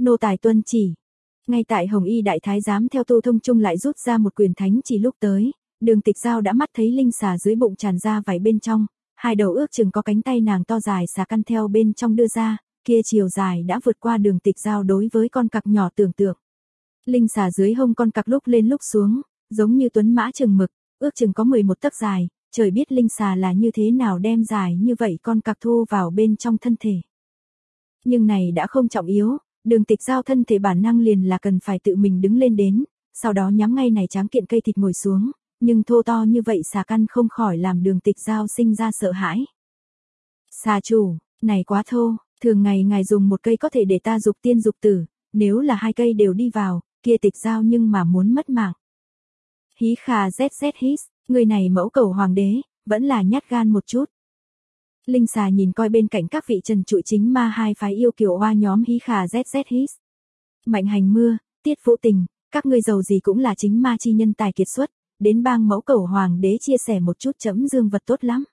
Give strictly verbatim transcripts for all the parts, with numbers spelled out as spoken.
nô tài tuân chỉ. Ngay tại Hồng Y đại thái giám theo Tô Thông Trung lại rút ra một quyền thánh chỉ lúc tới, Đường Tịch Giao đã mắt thấy linh xà dưới bụng tràn ra vảy bên trong, hai đầu ước chừng có cánh tay nàng to dài xà căn theo bên trong đưa ra, kia chiều dài đã vượt qua Đường Tịch Giao đối với con cặc nhỏ tưởng tượng. Linh xà dưới hông con cặc lúc lên lúc xuống, giống như tuấn mã chừng mực, ước chừng có mười một tấc dài, trời biết linh xà là như thế nào đem dài như vậy con cặc thu vào bên trong thân thể. Nhưng này đã không trọng yếu, Đường Tịch Giao thân thể bản năng liền là cần phải tự mình đứng lên đến, sau đó nhắm ngay này tráng kiện cây thịt ngồi xuống, nhưng thô to như vậy xà căn không khỏi làm Đường Tịch Giao sinh ra sợ hãi. Xà chủ, này quá thô, thường ngày ngài dùng một cây có thể để ta dục tiên dục tử, nếu là hai cây đều đi vào, kia Tịch Giao nhưng mà muốn mất mạng. Hí khà zz hít, người này mẫu cầu hoàng đế, vẫn là nhát gan một chút. Linh xà nhìn coi bên cạnh các vị trần trụi chính ma hai phái yêu kiều oa nhóm hí khà zz hít. Mạnh Hành Mưa, Tiết Vũ Tình, các ngươi giàu gì cũng là chính ma chi nhân tài kiệt xuất, đến bang mẫu cầu hoàng đế chia sẻ một chút chấm dương vật tốt lắm.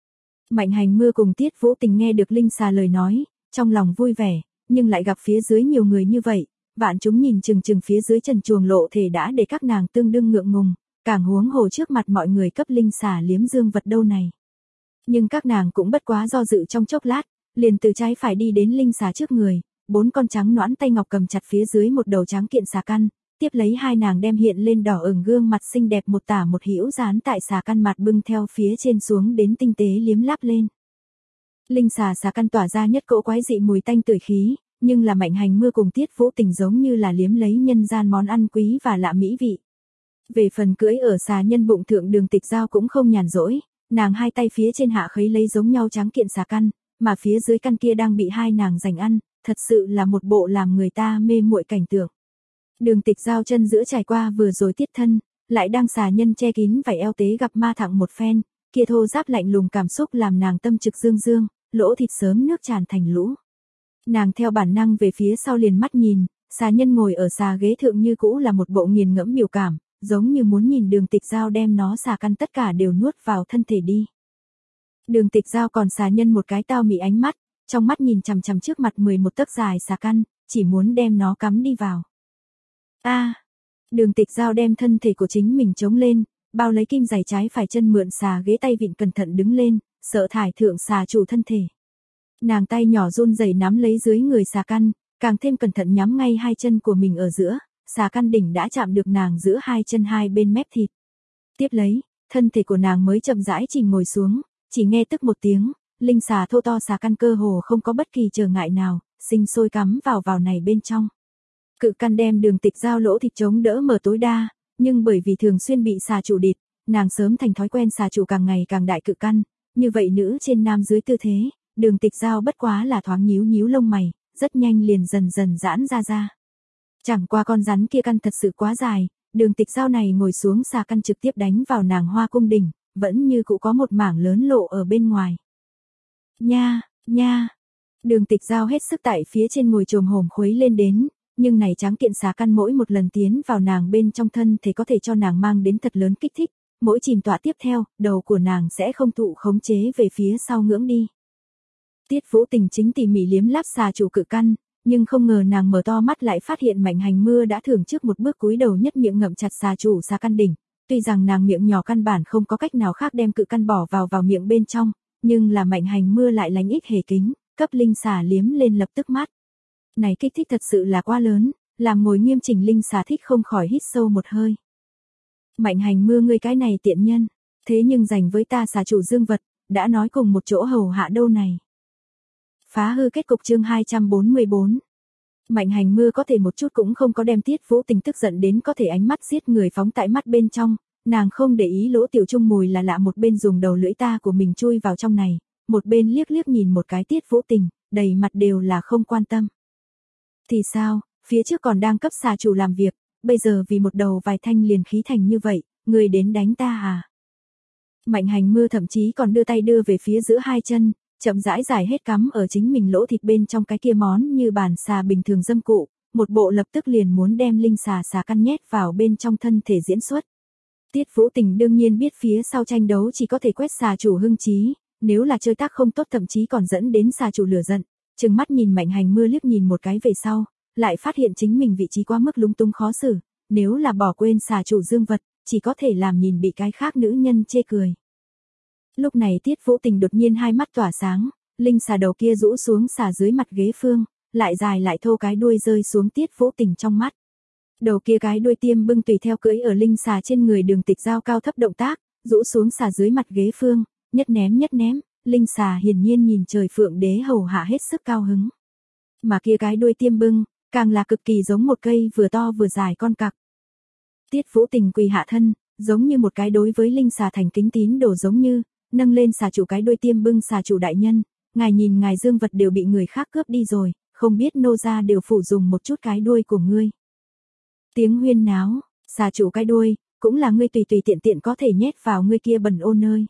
Mạnh Hành Mưa cùng Tiết Vũ Tình nghe được linh xà lời nói, trong lòng vui vẻ, nhưng lại gặp phía dưới nhiều người như vậy, vạn chúng nhìn chừng chừng phía dưới trần chuồng lộ thể đã để các nàng tương đương ngượng ngùng, càng huống hồ trước mặt mọi người cấp linh xà liếm dương vật đâu này. Nhưng các nàng cũng bất quá do dự trong chốc lát, liền từ trái phải đi đến linh xà trước người, bốn con trắng nõn tay ngọc cầm chặt phía dưới một đầu trắng kiện xà căn, tiếp lấy hai nàng đem hiện lên đỏ ửng gương mặt xinh đẹp một tả một hữu dán tại xà căn mặt bưng theo phía trên xuống đến tinh tế liếm láp lên. Linh xà xà căn tỏa ra nhất cỗ quái dị mùi tanh tưởi khí, nhưng là Mạnh Hành Mưa cùng Tiết Vũ Tình giống như là liếm lấy nhân gian món ăn quý và lạ mỹ vị. Về phần cưỡi ở xà nhân bụng thượng Đường Tịch Giao cũng không nhàn rỗi, nàng hai tay phía trên hạ khấy lấy giống nhau trắng kiện xà căn, mà phía dưới căn kia đang bị hai nàng giành ăn, thật sự là một bộ làm người ta mê muội cảnh tượng. Đường Tịch Giao chân giữa trải qua vừa rồi tiết thân, lại đang xà nhân che kín vảy eo tế gặp ma thẳng một phen, kia thô giáp lạnh lùng cảm xúc làm nàng tâm trực dương dương, lỗ thịt sớm nước tràn thành lũ. Nàng theo bản năng về phía sau liền mắt nhìn, xà nhân ngồi ở xà ghế thượng như cũ là một bộ nghiền ngẫm biểu cảm, giống như muốn nhìn Đường Tịch Giao đem nó xà căn tất cả đều nuốt vào thân thể đi. Đường Tịch Giao còn xà nhân một cái tao mị ánh mắt, trong mắt nhìn chằm chằm trước mặt mười một tấc dài xà căn, chỉ muốn đem nó cắm đi vào. A, à, Đường Tịch Giao đem thân thể của chính mình chống lên, bao lấy kim giày trái phải chân mượn xà ghế tay vịn cẩn thận đứng lên, sợ thải thượng xà chủ thân thể. Nàng tay nhỏ run rẩy nắm lấy dưới người xà căn, càng thêm cẩn thận nhắm ngay hai chân của mình ở giữa, xà căn đỉnh đã chạm được nàng giữa hai chân hai bên mép thịt. Tiếp lấy, thân thể của nàng mới chậm rãi chìm ngồi xuống, chỉ nghe tức một tiếng, linh xà thô to xà căn cơ hồ không có bất kỳ trở ngại nào, sinh sôi cắm vào vào này bên trong. Cự căn đem Đường Tịch Giao lỗ thịt chống đỡ mở tối đa, nhưng bởi vì thường xuyên bị xà chủ địt, nàng sớm thành thói quen xà chủ càng ngày càng đại cự căn, như vậy nữ trên nam dưới tư thế, Đường Tịch Giao bất quá là thoáng nhíu nhíu lông mày, rất nhanh liền dần dần giãn ra ra. Chẳng qua con rắn kia căn thật sự quá dài, Đường Tịch Giao này ngồi xuống xà căn trực tiếp đánh vào nàng hoa cung đỉnh, vẫn như cũ có một mảng lớn lộ ở bên ngoài. Nha, nha. Đường Tịch Giao hết sức tại phía trên ngồi chồm hổm khuấy lên đến, nhưng này tráng kiện xà căn mỗi một lần tiến vào nàng bên trong thân thể có thể cho nàng mang đến thật lớn kích thích, mỗi chìm tọa tiếp theo, đầu của nàng sẽ không thụ khống chế về phía sau ngưỡng đi. Tiết Vũ Tình chính tỉ mỉ liếm láp xà chủ cự căn, nhưng không ngờ nàng mở to mắt lại phát hiện Mạnh Hành Mưa đã thưởng trước một bước cúi đầu nhất miệng ngậm chặt xà chủ xà căn đỉnh, tuy rằng nàng miệng nhỏ căn bản không có cách nào khác đem cự căn bỏ vào vào miệng bên trong, nhưng là Mạnh Hành Mưa lại lánh ít hề kính, cấp linh xà liếm lên lập tức mát. Này kích thích thật sự là quá lớn, làm ngồi nghiêm chỉnh linh xà thích không khỏi hít sâu một hơi. Mạnh Hành Mưa ngươi cái này tiện nhân, thế nhưng dành với ta xà chủ dương vật, đã nói cùng một chỗ hầu hạ đâu này. Phá hư kết cục chương hai trăm bốn mươi bốn. Mạnh Hành Mưa có thể một chút cũng không có đem Tiết Vũ Tình tức giận đến có thể ánh mắt giết người phóng tại mắt bên trong, nàng không để ý lỗ tiểu trung mùi là lạ một bên dùng đầu lưỡi ta của mình chui vào trong này, một bên liếc liếc nhìn một cái Tiết Vũ Tình, đầy mặt đều là không quan tâm. Thì sao, phía trước còn đang cấp xà chủ làm việc, bây giờ vì một đầu vài thanh liền khí thành như vậy, người đến đánh ta à? Mạnh Hành Mưa thậm chí còn đưa tay đưa về phía giữa hai chân, chậm rãi giải hết cắm ở chính mình lỗ thịt bên trong cái kia món như bàn xà bình thường dâm cụ, một bộ lập tức liền muốn đem linh xà xà căn nhét vào bên trong thân thể diễn xuất. Tiết Vũ Tình đương nhiên biết phía sau tranh đấu chỉ có thể quét xà chủ hưng trí, nếu là chơi tác không tốt thậm chí còn dẫn đến xà chủ lửa giận, trừng mắt nhìn Mạnh Hành Mưa liếc nhìn một cái về sau, lại phát hiện chính mình vị trí quá mức lúng túng khó xử, nếu là bỏ quên xà chủ dương vật, chỉ có thể làm nhìn bị cái khác nữ nhân chê cười. Lúc này Tiết Vũ Tình đột nhiên hai mắt tỏa sáng, linh xà đầu kia rũ xuống xà dưới mặt ghế phương, lại dài lại thô cái đuôi rơi xuống Tiết Vũ Tình trong mắt. Đầu kia cái đuôi tiêm bưng tùy theo cưỡi ở linh xà trên người Đường Tịch Giao cao thấp động tác, rũ xuống xà dưới mặt ghế phương, nhất ném nhất ném, linh xà hiển nhiên nhìn trời Phượng Đế hầu hạ hết sức cao hứng. Mà kia cái đuôi tiêm bưng, càng là cực kỳ giống một cây vừa to vừa dài con cặc. Tiết Vũ Tình quỳ hạ thân, giống như một cái đối với linh xà thành kính tín đồ giống như, nâng lên xà chủ cái đuôi tiêm bưng xà chủ đại nhân, ngài nhìn ngài dương vật đều bị người khác cướp đi rồi, không biết nô gia đều phủ dùng một chút cái đuôi của ngươi. Tiếng huyên náo, xà chủ cái đuôi, cũng là ngươi tùy tùy tiện tiện có thể nhét vào ngươi kia bẩn ô nơi.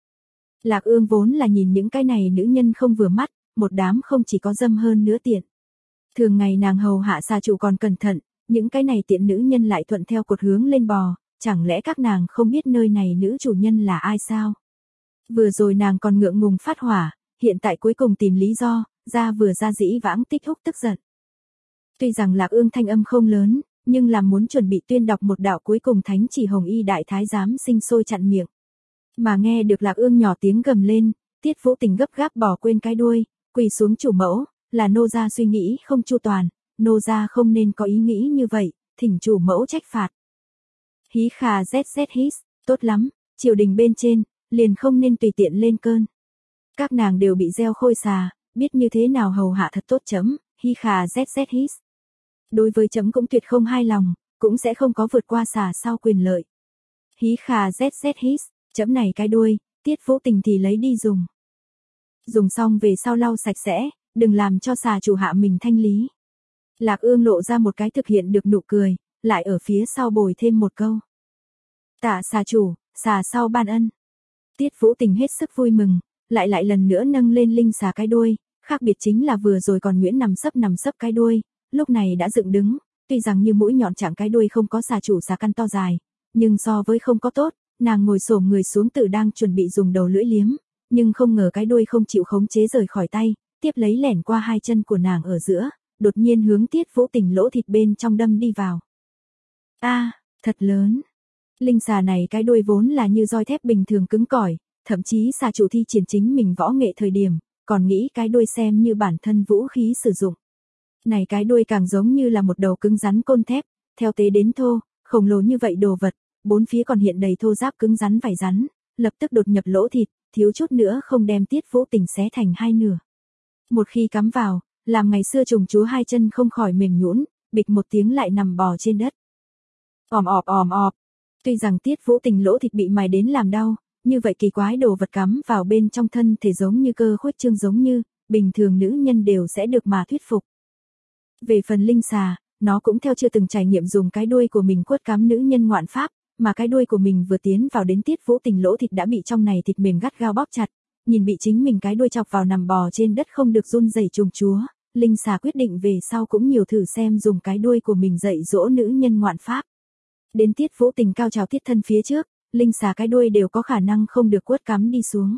Lạc Ương vốn là nhìn những cái này nữ nhân không vừa mắt, một đám không chỉ có dâm hơn nữa tiện. Thường ngày nàng hầu hạ xà chủ còn cẩn thận, những cái này tiện nữ nhân lại thuận theo cột hướng lên bò, chẳng lẽ các nàng không biết nơi này nữ chủ nhân là ai sao? Vừa rồi nàng còn ngượng ngùng phát hỏa, hiện tại cuối cùng tìm lý do, ra vừa ra dĩ vãng tích húc tức giận. Tuy rằng Lạc Ương thanh âm không lớn, nhưng làm muốn chuẩn bị tuyên đọc một đạo cuối cùng thánh chỉ Hồng Y đại thái giám sinh sôi chặn miệng. Mà nghe được Lạc Ương nhỏ tiếng gầm lên, Tiết Vũ Tình gấp gáp bỏ quên cái đuôi, quỳ xuống chủ mẫu, là nô gia suy nghĩ không chu toàn, nô gia không nên có ý nghĩ như vậy, thỉnh chủ mẫu trách phạt. Hí khà zz hít, tốt lắm, triều đình bên trên, liền không nên tùy tiện lên cơn. Các nàng đều bị gieo khôi xà, biết như thế nào hầu hạ thật tốt chấm, hí khà zz hít. Đối với chấm cũng tuyệt không hài lòng, cũng sẽ không có vượt qua xà sau quyền lợi. Hí khà zz hít, chấm này cái đuôi, Tiết Vũ Tình thì lấy đi dùng. Dùng xong về sau lau sạch sẽ, đừng làm cho xà chủ hạ mình thanh lý. Lạc Ương lộ ra một cái thực hiện được nụ cười, lại ở phía sau bồi thêm một câu. Tạ xà chủ, xà sau ban ân. Tiết Vũ Tình hết sức vui mừng, lại lại lần nữa nâng lên linh xà cái đuôi, khác biệt chính là vừa rồi còn Nguyễn nằm sấp nằm sấp cái đuôi, lúc này đã dựng đứng, tuy rằng như mũi nhọn chẳng cái đuôi không có xà chủ xà căn to dài, nhưng so với không có tốt, nàng ngồi xổm người xuống tự đang chuẩn bị dùng đầu lưỡi liếm, nhưng không ngờ cái đuôi không chịu khống chế rời khỏi tay, tiếp lấy lẻn qua hai chân của nàng ở giữa, đột nhiên hướng Tiết Vũ Tình lỗ thịt bên trong đâm đi vào. A, à, thật lớn. Linh xà này cái đuôi vốn là như roi thép bình thường cứng cỏi, thậm chí xà chủ thi triển chính mình võ nghệ thời điểm, còn nghĩ cái đuôi xem như bản thân vũ khí sử dụng. Này cái đuôi càng giống như là một đầu cứng rắn côn thép, theo tế đến thô, khổng lồ như vậy đồ vật, bốn phía còn hiện đầy thô giáp cứng rắn vảy rắn, lập tức đột nhập lỗ thịt, thiếu chút nữa không đem Tiết Vũ Tình xé thành hai nửa. Một khi cắm vào, làm ngày xưa trùng chúa hai chân không khỏi mềm nhũn, bịch một tiếng lại nằm bò trên đất. Òm ọp òm ọp. Tuy rằng Tiết Vũ Tình lỗ thịt bị mài đến làm đau, như vậy kỳ quái đồ vật cắm vào bên trong thân thể giống như cơ khuếch trương giống như, bình thường nữ nhân đều sẽ được mà thuyết phục. Về phần linh xà, nó cũng theo chưa từng trải nghiệm dùng cái đuôi của mình quất cắm nữ nhân ngoạn pháp, mà cái đuôi của mình vừa tiến vào đến Tiết Vũ Tình lỗ thịt đã bị trong này thịt mềm gắt gao bóp chặt, nhìn bị chính mình cái đuôi chọc vào nằm bò trên đất không được run rẩy trùng chúa, linh xà quyết định về sau cũng nhiều thử xem dùng cái đuôi của mình dạy dỗ nữ nhân ngoạn pháp. Đến Tiết Vũ Tình cao trào tiết thân phía trước, linh xà cái đuôi đều có khả năng không được quất cắm đi xuống.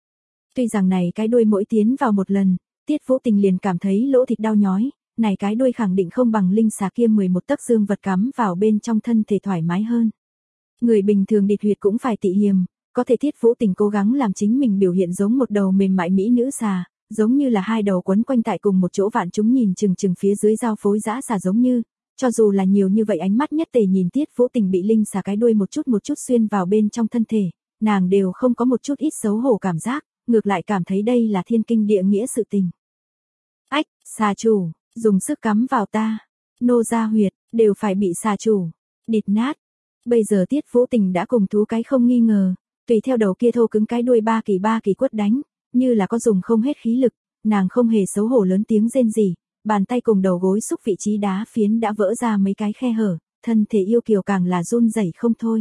Tuy rằng này cái đuôi mỗi tiến vào một lần, Tiết Vũ Tình liền cảm thấy lỗ thịt đau nhói, này cái đuôi khẳng định không bằng linh xà kia mười một tấc dương vật cắm vào bên trong thân thể thoải mái hơn. Người bình thường địt huyệt cũng phải tị hiềm, có thể Tiết Vũ Tình cố gắng làm chính mình biểu hiện giống một đầu mềm mại mỹ nữ xà, giống như là hai đầu quấn quanh tại cùng một chỗ vạn chúng nhìn chừng chừng phía dưới giao phối dã xà giống như, cho dù là nhiều như vậy ánh mắt nhất tề nhìn Tiết Vũ Tình bị linh xà cái đuôi một chút một chút xuyên vào bên trong thân thể, nàng đều không có một chút ít xấu hổ cảm giác, ngược lại cảm thấy đây là thiên kinh địa nghĩa sự tình. Ách, xà chủ, dùng sức cắm vào ta, nô gia huyệt, đều phải bị xà chủ địt nát. Bây giờ Tiết Vũ Tình đã cùng thú cái không nghi ngờ, tùy theo đầu kia thô cứng cái đuôi ba kỳ ba kỳ quất đánh, như là có dùng không hết khí lực, nàng không hề xấu hổ lớn tiếng rên rỉ, bàn tay cùng đầu gối xúc vị trí đá phiến đã vỡ ra mấy cái khe hở, thân thể yêu kiều càng là run rẩy không thôi.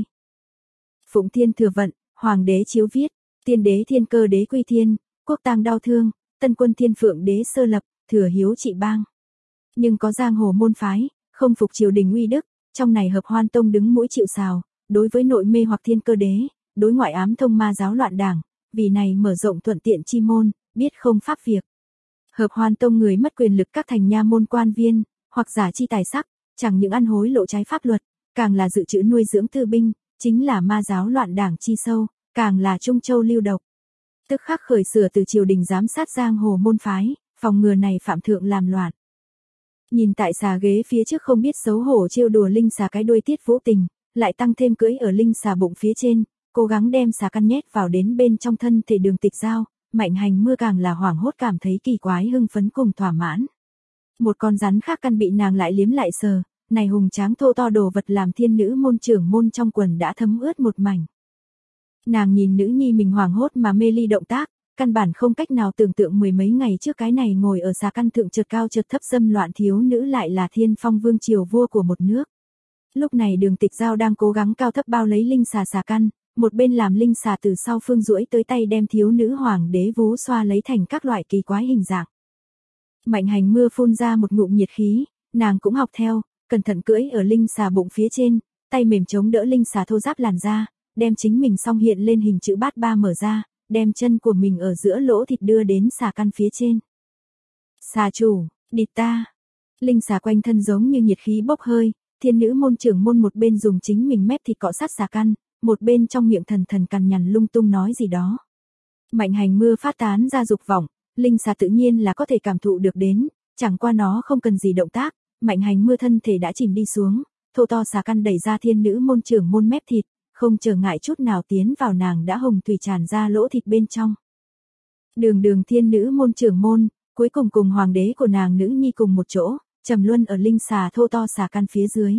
Phụng Thiên Thừa Vận, Hoàng đế chiếu viết, Tiên đế Thiên Cơ đế quy thiên, quốc tang đau thương, Tân quân Thiên Phượng đế sơ lập, thừa hiếu trị bang. Nhưng có giang hồ môn phái, không phục triều đình uy đức, trong này Hợp Hoan Tông đứng mũi chịu sào, đối với nội mê hoặc Thiên Cơ đế, đối ngoại ám thông ma giáo loạn đảng, vì này mở rộng thuận tiện chi môn, biết không pháp việc. Hợp Hoan Tông người mất quyền lực các thành nha môn quan viên, hoặc giả chi tài sắc, chẳng những ăn hối lộ trái pháp luật, càng là dự trữ nuôi dưỡng tư binh, chính là ma giáo loạn đảng chi sâu, càng là trung châu lưu độc. Tức khắc khởi sửa từ triều đình giám sát giang hồ môn phái, phòng ngừa này phạm thượng làm loạn. Nhìn tại xà ghế phía trước không biết xấu hổ trêu đùa linh xà cái đuôi Tiết Vũ Tình, lại tăng thêm cưỡi ở linh xà bụng phía trên, cố gắng đem xà căn nhét vào đến bên trong thân thể Đường Tịch Giao, Mạnh Hành Mưa càng là hoảng hốt cảm thấy kỳ quái hưng phấn cùng thỏa mãn. Một con rắn khác căn bị nàng lại liếm lại sờ, này hùng tráng thô to đồ vật làm thiên nữ môn trưởng môn trong quần đã thấm ướt một mảnh. Nàng nhìn nữ nhi mình hoảng hốt mà mê ly động tác, căn bản không cách nào tưởng tượng mười mấy ngày trước cái này ngồi ở xà căn thượng chợt cao chợt thấp dâm loạn thiếu nữ lại là Thiên Phong vương triều vua của một nước. Lúc này Đường Tịch Giao đang cố gắng cao thấp bao lấy linh xà xà căn, một bên làm linh xà từ sau phương duỗi tới tay đem thiếu nữ hoàng đế vú xoa lấy thành các loại kỳ quái hình dạng. Mạnh Hành Mưa phun ra một ngụm nhiệt khí, nàng cũng học theo, cẩn thận cưỡi ở linh xà bụng phía trên, tay mềm chống đỡ linh xà thô ráp làn da, đem chính mình song hiện lên hình chữ bát ba mở ra, đem chân của mình ở giữa lỗ thịt đưa đến xà căn phía trên. Xà chủ, địt ta. Linh xà quanh thân giống như nhiệt khí bốc hơi, thiên nữ môn trưởng môn một bên dùng chính mình mép thịt cọ sát xà căn, một bên trong miệng thần thần cằn nhằn lung tung nói gì đó. Mạnh Hành Mưa phát tán ra dục vọng, linh xà tự nhiên là có thể cảm thụ được đến, chẳng qua nó không cần gì động tác, Mạnh Hành Mưa thân thể đã chìm đi xuống, thô to xà căn đẩy ra thiên nữ môn trưởng môn mép thịt, không trở ngại chút nào tiến vào nàng đã hồng thủy tràn ra lỗ thịt bên trong. Đường đường thiên nữ môn trưởng môn, cuối cùng cùng hoàng đế của nàng nữ nhi cùng một chỗ, trầm luân ở linh xà thô to xà căn phía dưới.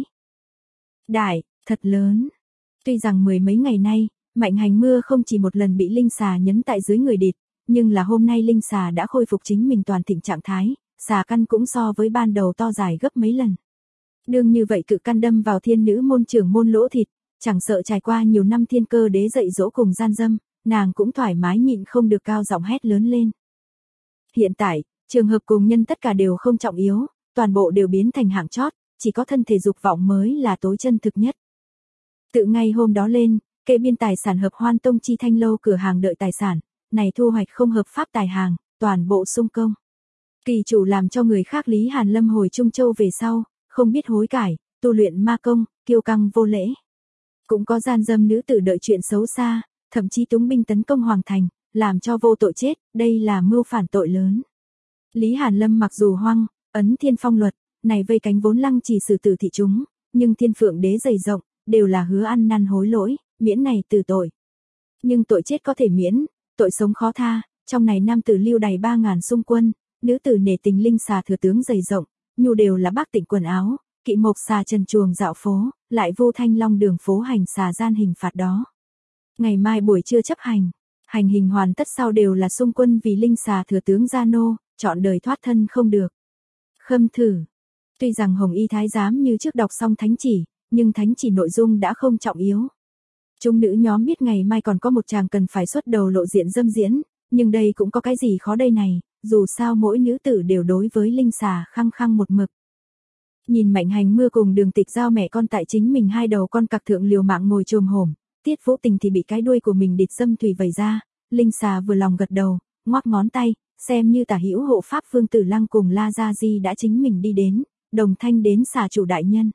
Đại, thật lớn. Tuy rằng mười mấy ngày nay, Mạnh Hành Mưa không chỉ một lần bị linh xà nhấn tại dưới người địt, nhưng là hôm nay linh xà đã khôi phục chính mình toàn thịnh trạng thái, xà căn cũng so với ban đầu to dài gấp mấy lần. Đương như vậy cự căn đâm vào thiên nữ môn trưởng môn lỗ thịt, chẳng sợ trải qua nhiều năm thiên cơ đế dạy dỗ cùng gian dâm, nàng cũng thoải mái nhịn không được cao giọng hét lớn lên. Hiện tại, trường hợp cùng nhân tất cả đều không trọng yếu, toàn bộ đều biến thành hạng chót, chỉ có thân thể dục vọng mới là tối chân thực nhất. Tự ngay hôm đó lên, kê biên tài sản hợp Hoan Tông chi thanh lâu cửa hàng đợi tài sản, này thu hoạch không hợp pháp tài hàng, toàn bộ xung công. Kỳ chủ làm cho người khác Lý Hàn Lâm hồi Trung Châu về sau, không biết hối cải, tu luyện ma công, kiêu căng vô lễ. Cũng có gian dâm nữ tử đợi chuyện xấu xa, thậm chí túng binh tấn công hoàng thành, làm cho vô tội chết, đây là mưu phản tội lớn. Lý Hàn Lâm mặc dù hoang, ấn thiên phong luật, này vây cánh vốn lăng chỉ xử tử thị chúng, nhưng thiên phượng đế dày rộng, đều là hứa ăn năn hối lỗi, miễn này từ tội. Nhưng tội chết có thể miễn, tội sống khó tha, trong này nam tử lưu đầy ba ngàn xung quân, nữ tử nể tình linh xà thừa tướng dày rộng, nhu đều là bác tịnh quần áo, kỵ mộc xà trần chuồng dạo phố, lại vô thanh long đường phố hành xà gian hình phạt đó. Ngày mai buổi trưa chấp hành, hành hình hoàn tất sau đều là xung quân vì linh xà thừa tướng gia nô, chọn đời thoát thân không được. Khâm thử. Tuy rằng Hồng Y Thái giám như trước đọc xong thánh chỉ, nhưng thánh chỉ nội dung đã không trọng yếu. Chúng nữ nhóm biết ngày mai còn có một chàng cần phải xuất đầu lộ diện dâm diễn, nhưng đây cũng có cái gì khó đây này, dù sao mỗi nữ tử đều đối với linh xà khăng khăng một mực. Nhìn Mạnh Hành Mưa cùng Đường Tịch Giao mẹ con tại chính mình hai đầu con cặc thượng liều mạng ngồi chồm hổm, Tiết Vũ Tình thì bị cái đuôi của mình địt dâm thủy vẩy ra, linh xà vừa lòng gật đầu, ngoắc ngón tay, xem như tả hữu hộ pháp Vương Tử Lăng cùng La Gia Di đã chính mình đi đến, đồng thanh đến xà chủ đại nhân.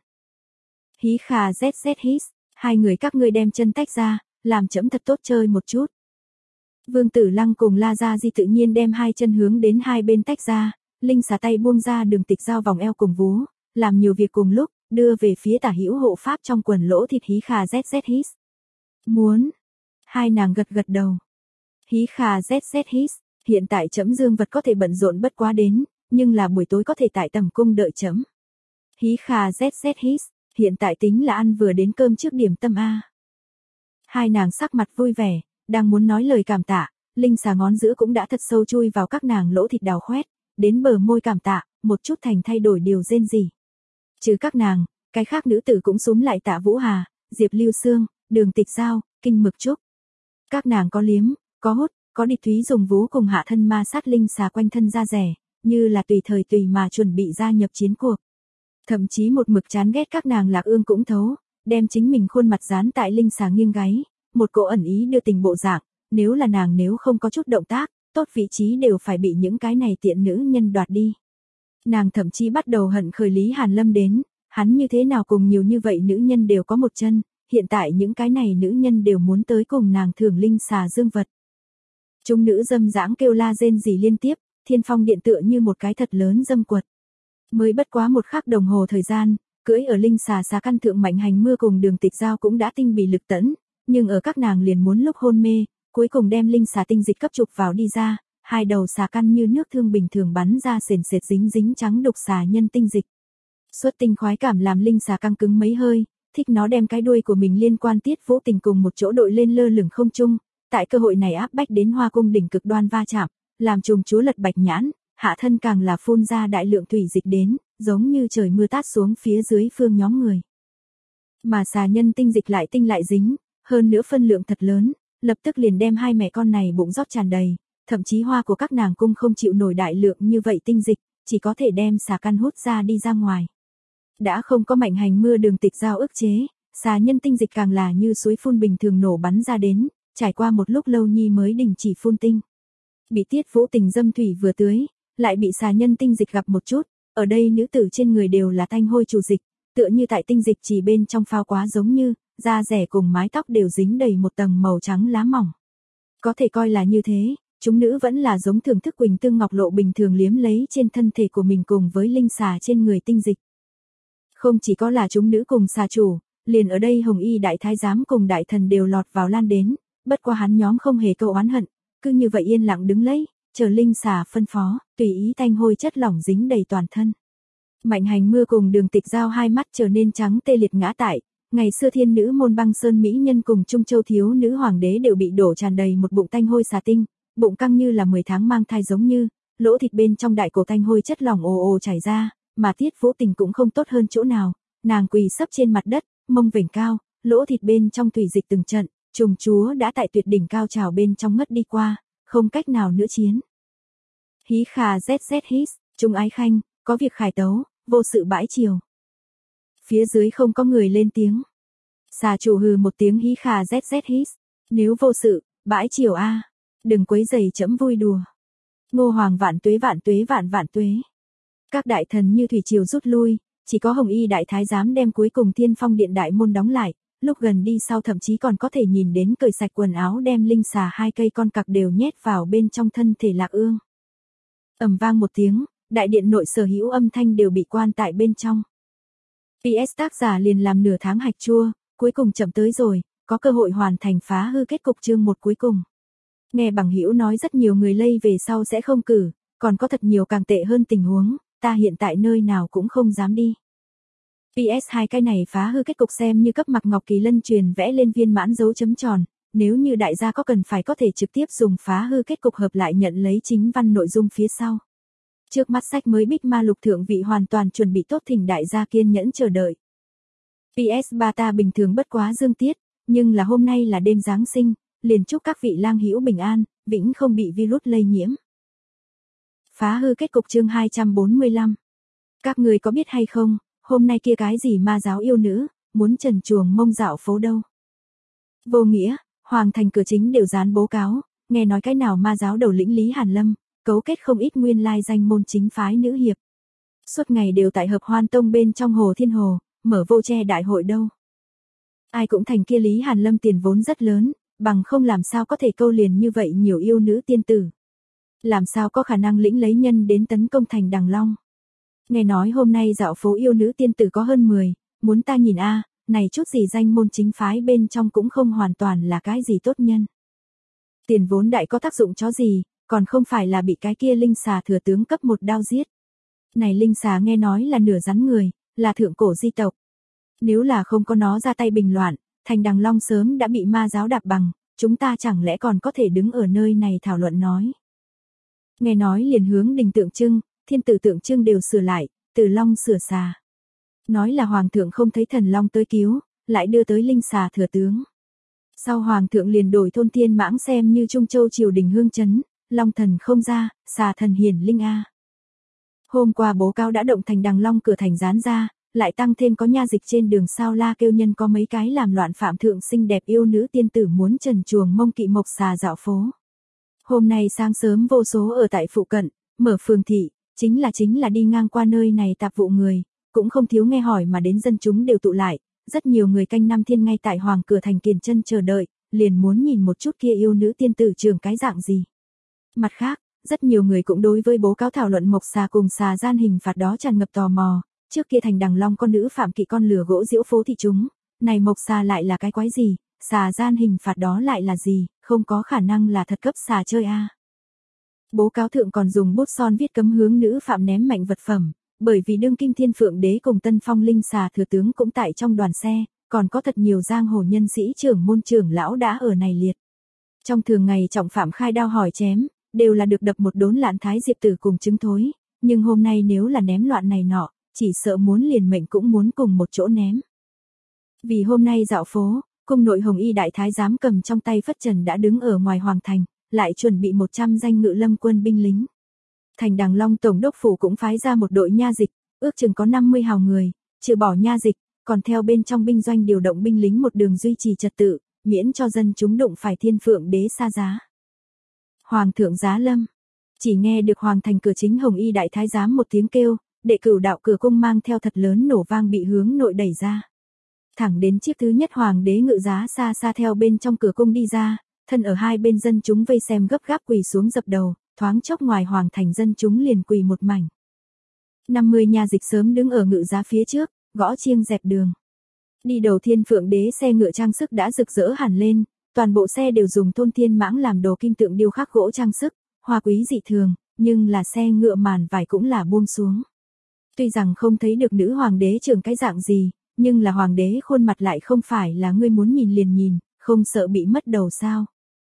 Hí khà zz hít, hai người các ngươi đem chân tách ra, làm chấm thật tốt chơi một chút. Vương Tử Lăng cùng La Gia Di tự nhiên đem hai chân hướng đến hai bên tách ra, linh xà tay buông ra Đường Tịch Giao vòng eo cùng vú, làm nhiều việc cùng lúc, đưa về phía tả hữu hộ pháp trong quần lỗ thịt hí khà zz hít. Muốn. Hai nàng gật gật đầu. Hí khà zz hít, hiện tại chấm dương vật có thể bận rộn bất quá đến, nhưng là buổi tối có thể tại tầm cung đợi chấm. Hí khà zz hít, hiện tại tính là ăn vừa đến cơm trước điểm tâm A. Hai nàng sắc mặt vui vẻ, đang muốn nói lời cảm tạ, linh xà ngón giữa cũng đã thật sâu chui vào các nàng lỗ thịt đào khoét, đến bờ môi cảm tạ, một chút thành thay đổi điều rên rỉ. Trừ các nàng, cái khác nữ tử cũng xúm lại Tạ Vũ Hà, Diệp Lưu Sương, Đường Tịch Giao, Kinh Mực Trúc. Các nàng có liếm, có hút, có địch thúy dùng vú cùng hạ thân ma sát linh xà quanh thân ra rẻ, như là tùy thời tùy mà chuẩn bị gia nhập chiến cuộc. Thậm chí một mực chán ghét các nàng Lạc Ương cũng thấu, đem chính mình khuôn mặt dán tại linh xà nghiêng gáy, một cỗ ẩn ý đưa tình bộ dạng, nếu là nàng nếu không có chút động tác, tốt vị trí đều phải bị những cái này tiện nữ nhân đoạt đi. Nàng thậm chí bắt đầu hận khởi Lý Hàn Lâm đến, hắn như thế nào cùng nhiều như vậy nữ nhân đều có một chân, hiện tại những cái này nữ nhân đều muốn tới cùng nàng thưởng linh xà dương vật. Chúng nữ dâm dãng kêu la rên rỉ liên tiếp, Thiên Phong Điện tựa như một cái thật lớn dâm quật. Mới bất quá một khắc đồng hồ thời gian, cưỡi ở linh xà xà căn thượng Mạnh Hành Mưa cùng Đường Tịch Giao cũng đã tinh bị lực tẫn, nhưng ở các nàng liền muốn lúc hôn mê, cuối cùng đem linh xà tinh dịch cấp trục vào đi ra, hai đầu xà căn như nước thương bình thường bắn ra sền sệt dính dính trắng đục xà nhân tinh dịch. Xuất tinh khoái cảm làm linh xà căng cứng mấy hơi, thích nó đem cái đuôi của mình liên quan Tiết Vũ Tình cùng một chỗ đội lên lơ lửng không trung, tại cơ hội này áp bách đến Hoa Cung đỉnh cực đoan va chạm, làm trùng chúa lật bạch nhãn, hạ thân càng là phun ra đại lượng thủy dịch đến, giống như trời mưa tát xuống phía dưới phương nhóm người. Mà xà nhân tinh dịch lại tinh lại dính, hơn nữa phân lượng thật lớn, lập tức liền đem hai mẹ con này bụng rót tràn đầy, thậm chí hoa của các nàng cung không chịu nổi đại lượng như vậy tinh dịch, chỉ có thể đem xà căn hút ra đi ra ngoài. Đã không có Mạnh Hành Mưa Đường Tịch Giao ức chế, xà nhân tinh dịch càng là như suối phun bình thường nổ bắn ra đến, trải qua một lúc lâu nhi mới đình chỉ phun tinh. Bị Tiết Vũ Tình dâm thủy vừa tưới, lại bị xà nhân tinh dịch gặp một chút, ở đây nữ tử trên người đều là thanh hôi chủ dịch, tựa như tại tinh dịch chỉ bên trong phao quá giống như, da rẻ cùng mái tóc đều dính đầy một tầng màu trắng lá mỏng. Có thể coi là như thế, chúng nữ vẫn là giống thưởng thức quỳnh tương ngọc lộ bình thường liếm lấy trên thân thể của mình cùng với linh xà trên người tinh dịch. Không chỉ có là chúng nữ cùng xà chủ, liền ở đây Hồng Y đại thái giám cùng đại thần đều lọt vào lan đến, bất qua hắn nhóm không hề câu oán hận, cứ như vậy yên lặng đứng lấy, chờ linh xà phân phó, tùy ý thanh hôi chất lỏng dính đầy toàn thân. Mạnh Hành Mưa cùng Đường Tịch Giao hai mắt trở nên trắng tê liệt ngã tại, ngày xưa thiên nữ môn băng sơn mỹ nhân cùng Trung Châu thiếu nữ hoàng đế đều bị đổ tràn đầy một bụng thanh hôi xà tinh, bụng căng như là mười tháng mang thai giống như, lỗ thịt bên trong đại cổ thanh hôi chất lỏng ồ ồ chảy ra, mà Tiết Vũ Tình cũng không tốt hơn chỗ nào, nàng quỳ sấp trên mặt đất, mông vểnh cao, lỗ thịt bên trong thủy dịch từng trận, trùng chúa đã tại tuyệt đỉnh cao trào bên trong ngất đi qua, không cách nào nữa chiến. Hí khà zz hít, Trung Ái Khanh, có việc khải tấu, vô sự bãi chiều. Phía dưới không có người lên tiếng. Xà chủ hừ một tiếng hí khà zz hít, nếu vô sự, bãi chiều a, đừng quấy rầy chấm vui đùa. Ngô Hoàng vạn tuế vạn tuế vạn vạn tuế. Các đại thần như thủy triều rút lui, chỉ có Hồng Y đại thái giám đem cuối cùng Thiên Phong Điện đại môn đóng lại, lúc gần đi sau thậm chí còn có thể nhìn đến cởi sạch quần áo đem linh xà hai cây con cặc đều nhét vào bên trong thân thể Lạc Ương. Ầm vang một tiếng, đại điện nội sở hữu âm thanh đều bị quan tại bên trong. pê ét tác giả liền làm nửa tháng hạch chua, cuối cùng chậm tới rồi, có cơ hội hoàn thành phá hư kết cục chương một cuối cùng. Nghe bằng hữu nói rất nhiều người lây về sau sẽ không cử, còn có thật nhiều càng tệ hơn tình huống, ta hiện tại nơi nào cũng không dám đi. pê ét hai cái này phá hư kết cục xem như cấp Mạc Ngọc Kỳ Lân truyền vẽ lên viên mãn dấu chấm tròn, nếu như đại gia có cần phải có thể trực tiếp dùng phá hư kết cục hợp lại nhận lấy chính văn nội dung phía sau. Trước mắt sách mới Bích Ma Lục thượng vị hoàn toàn chuẩn bị tốt, thỉnh đại gia kiên nhẫn chờ đợi. pê ét ba ta bình thường bất quá dương tiết, nhưng là hôm nay là đêm Giáng sinh, liền chúc các vị lang hữu bình an, vĩnh không bị virus lây nhiễm. Phá hư kết cục chương hai trăm bốn mươi lăm. Các người có biết hay không, hôm nay kia cái gì ma giáo yêu nữ, muốn trần truồng mông dạo phố đâu. Vô nghĩa, hoàng thành cửa chính đều dán bố cáo, nghe nói cái nào ma giáo đầu lĩnh Lý Hàn Lâm, cấu kết không ít nguyên lai danh môn chính phái nữ hiệp. Suốt ngày đều tại hợp hoan tông bên trong Hồ Thiên Hồ, mở vô che đại hội đâu. Ai cũng thành kia Lý Hàn Lâm tiền vốn rất lớn, bằng không làm sao có thể câu liền như vậy nhiều yêu nữ tiên tử. Làm sao có khả năng lĩnh lấy nhân đến tấn công thành Đằng Long. Nghe nói hôm nay dạo phố yêu nữ tiên tử có hơn mười, muốn ta nhìn a, này chút gì danh môn chính phái bên trong cũng không hoàn toàn là cái gì tốt nhân. Tiền vốn đại có tác dụng chó gì, còn không phải là bị cái kia linh xà thừa tướng cấp một đao giết. Này linh xà nghe nói là nửa rắn người, là thượng cổ di tộc. Nếu là không có nó ra tay bình loạn, thành Đằng Long sớm đã bị ma giáo đạp bằng, chúng ta chẳng lẽ còn có thể đứng ở nơi này thảo luận nói. Nghe nói liền hướng đình tượng trưng, thiên tử tượng trưng đều sửa lại, từ long sửa xà. Nói là hoàng thượng không thấy thần long tới cứu, lại đưa tới linh xà thừa tướng. Sau hoàng thượng liền đổi thôn thiên mãng xem như Trung Châu triều đình hương chấn, long thần không ra, xà thần hiển linh a. Hôm qua bố cáo đã động thành Đằng Long cửa thành dán ra, lại tăng thêm có nha dịch trên đường sao la kêu nhân có mấy cái làm loạn phạm thượng xinh đẹp yêu nữ tiên tử muốn trần truồng mông kỵ mộc xà dạo phố. Hôm nay sáng sớm vô số ở tại phụ cận, mở phường thị, chính là chính là đi ngang qua nơi này tạp vụ người, cũng không thiếu nghe hỏi mà đến dân chúng đều tụ lại, rất nhiều người canh năm thiên ngay tại hoàng cửa thành kiền chân chờ đợi, liền muốn nhìn một chút kia yêu nữ tiên tử trưởng cái dạng gì. Mặt khác, rất nhiều người cũng đối với bố cáo thảo luận mộc xà cùng xà gian hình phạt đó tràn ngập tò mò, trước kia thành đằng long con nữ phạm kỵ con lửa gỗ diễu phố thị chúng, này mộc xà lại là cái quái gì, xà gian hình phạt đó lại là gì, không có khả năng là thật cấp xà chơi a. Bố cáo thượng còn dùng bút son viết cấm hướng nữ phạm ném mạnh vật phẩm, bởi vì đương kim thiên phượng đế cùng tân phong linh xà thừa tướng cũng tại trong đoàn xe, còn có thật nhiều giang hồ nhân sĩ trưởng môn trưởng lão đã ở này liệt. Trong thường ngày trọng phạm khai đao hỏi chém, đều là được đập một đốn lạn thái diệp tử cùng chứng thối, nhưng hôm nay nếu là ném loạn này nọ, chỉ sợ muốn liền mệnh cũng muốn cùng một chỗ ném. Vì hôm nay dạo phố, cung nội hồng y đại thái giám cầm trong tay phất trần đã đứng ở ngoài hoàng thành, lại chuẩn bị một trăm danh ngự lâm quân binh lính. Thành Đằng Long tổng đốc phủ cũng phái ra một đội nha dịch, ước chừng có năm mươi hào người, trừ bỏ nha dịch, còn theo bên trong binh doanh điều động binh lính một đường duy trì trật tự, miễn cho dân chúng đụng phải thiên phượng đế xa giá. Hoàng thượng giá lâm, chỉ nghe được hoàng thành cửa chính hồng y đại thái giám một tiếng kêu, đệ cửu đạo cửa cung mang theo thật lớn nổ vang bị hướng nội đẩy ra. Thẳng đến chiếc thứ nhất hoàng đế ngự giá xa xa theo bên trong cửa cung đi ra, thân ở hai bên dân chúng vây xem gấp gáp quỳ xuống dập đầu, thoáng chốc ngoài hoàng thành dân chúng liền quỳ một mảnh. năm mươi nha dịch sớm đứng ở ngự giá phía trước, gõ chiêng dẹp đường. Đi đầu thiên phượng đế xe ngựa trang sức đã rực rỡ hẳn lên, toàn bộ xe đều dùng thôn thiên mãng làm đồ kim tượng điêu khắc gỗ trang sức, hoa quý dị thường, nhưng là xe ngựa màn vải cũng là buông xuống. Tuy rằng không thấy được nữ hoàng đế trưởng cái dạng gì, nhưng là hoàng đế khuôn mặt lại không phải là ngươi muốn nhìn liền nhìn, không sợ bị mất đầu sao.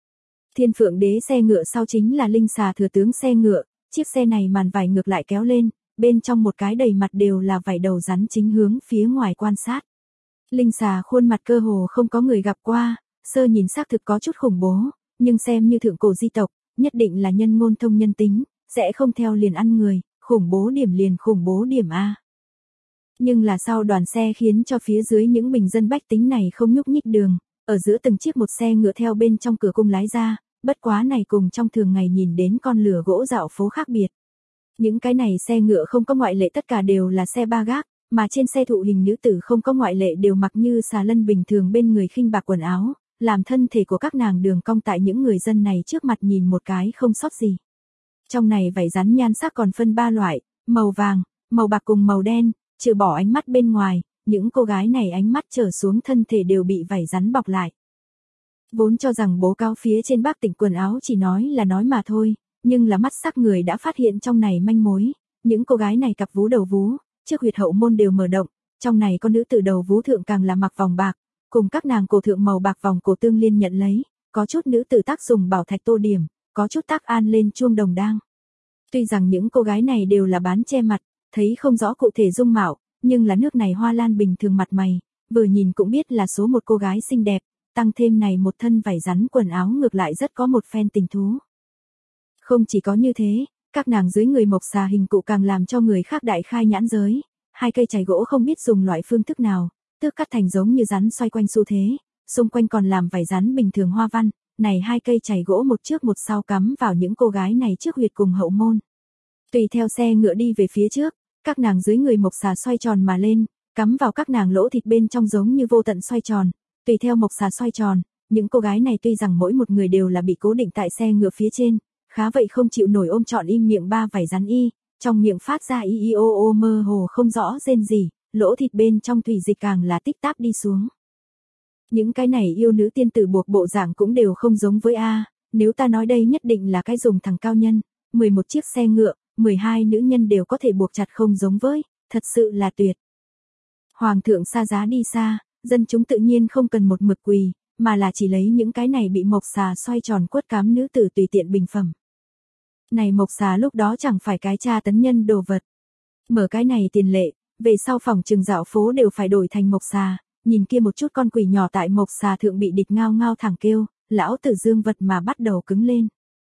Thiên phượng đế xe ngựa sau chính là linh xà thừa tướng xe ngựa, chiếc xe này màn vải ngược lại kéo lên, bên trong một cái đầy mặt đều là vải đầu rắn chính hướng phía ngoài quan sát. Linh xà khuôn mặt cơ hồ không có người gặp qua, sơ nhìn xác thực có chút khủng bố, nhưng xem như thượng cổ di tộc, nhất định là nhân ngôn thông nhân tính, sẽ không theo liền ăn người, khủng bố điểm liền khủng bố điểm A. Nhưng là sau đoàn xe khiến cho phía dưới những bình dân bách tính này không nhúc nhích đường, ở giữa từng chiếc một xe ngựa theo bên trong cửa cung lái ra, bất quá này cùng trong thường ngày nhìn đến con lửa gỗ dạo phố khác biệt. Những cái này xe ngựa không có ngoại lệ tất cả đều là xe ba gác, mà trên xe thụ hình nữ tử không có ngoại lệ đều mặc như xà lân bình thường bên người khinh bạc quần áo, làm thân thể của các nàng đường cong tại những người dân này trước mặt nhìn một cái không sót gì. Trong này vảy rắn nhan sắc còn phân ba loại, màu vàng, màu bạc cùng màu đen, trừ bỏ ánh mắt bên ngoài, những cô gái này ánh mắt trở xuống thân thể đều bị vảy rắn bọc lại. Vốn cho rằng bố cáo phía trên Bắc Tỉnh quần áo chỉ nói là nói mà thôi, nhưng là mắt sắc người đã phát hiện trong này manh mối, những cô gái này cặp vú đầu vú, trước huyệt hậu môn đều mở động, trong này có nữ tử đầu vú thượng càng là mặc vòng bạc, cùng các nàng cổ thượng màu bạc vòng cổ tương liên nhận lấy, có chút nữ tử tác dùng bảo thạch tô điểm, có chút tác an lên chuông đồng đang. Tuy rằng những cô gái này đều là bán che mặt, thấy không rõ cụ thể dung mạo, nhưng là nước này hoa lan bình thường mặt mày, vừa nhìn cũng biết là số một cô gái xinh đẹp, tăng thêm này một thân vảy rắn quần áo ngược lại rất có một phen tình thú. Không chỉ có như thế, các nàng dưới người mộc xà hình cụ càng làm cho người khác đại khai nhãn giới, hai cây chày gỗ không biết dùng loại phương thức nào, tước cắt thành giống như rắn xoay quanh xu thế, xung quanh còn làm vảy rắn bình thường hoa văn, này hai cây chày gỗ một trước một sau cắm vào những cô gái này trước huyệt cùng hậu môn. Tùy theo xe ngựa đi về phía trước, các nàng dưới người mộc xà xoay tròn mà lên, cắm vào các nàng lỗ thịt bên trong giống như vô tận xoay tròn, tùy theo mộc xà xoay tròn, những cô gái này tuy rằng mỗi một người đều là bị cố định tại xe ngựa phía trên, khá vậy không chịu nổi ôm trọn im miệng ba vảy rắn y, trong miệng phát ra y y ô ô mơ hồ không rõ rên gì, lỗ thịt bên trong thủy dịch càng là tích táp đi xuống. Những cái này yêu nữ tiên tử buộc bộ dạng cũng đều không giống với A, nếu ta nói đây nhất định là cái dùng thằng cao nhân, mười một chiếc xe ngựa, mười hai nữ nhân đều có thể buộc chặt không giống với, thật sự là tuyệt. Hoàng thượng xa giá đi xa, dân chúng tự nhiên không cần một mực quỳ, mà là chỉ lấy những cái này bị mộc xà xoay tròn quất cám nữ tử tùy tiện bình phẩm. Này mộc xà lúc đó chẳng phải cái cha tấn nhân đồ vật. Mở cái này tiền lệ, về sau phòng trừng dạo phố đều phải đổi thành mộc xà, nhìn kia một chút con quỷ nhỏ tại mộc xà thượng bị địch ngao ngao thẳng kêu, lão tử dương vật mà bắt đầu cứng lên.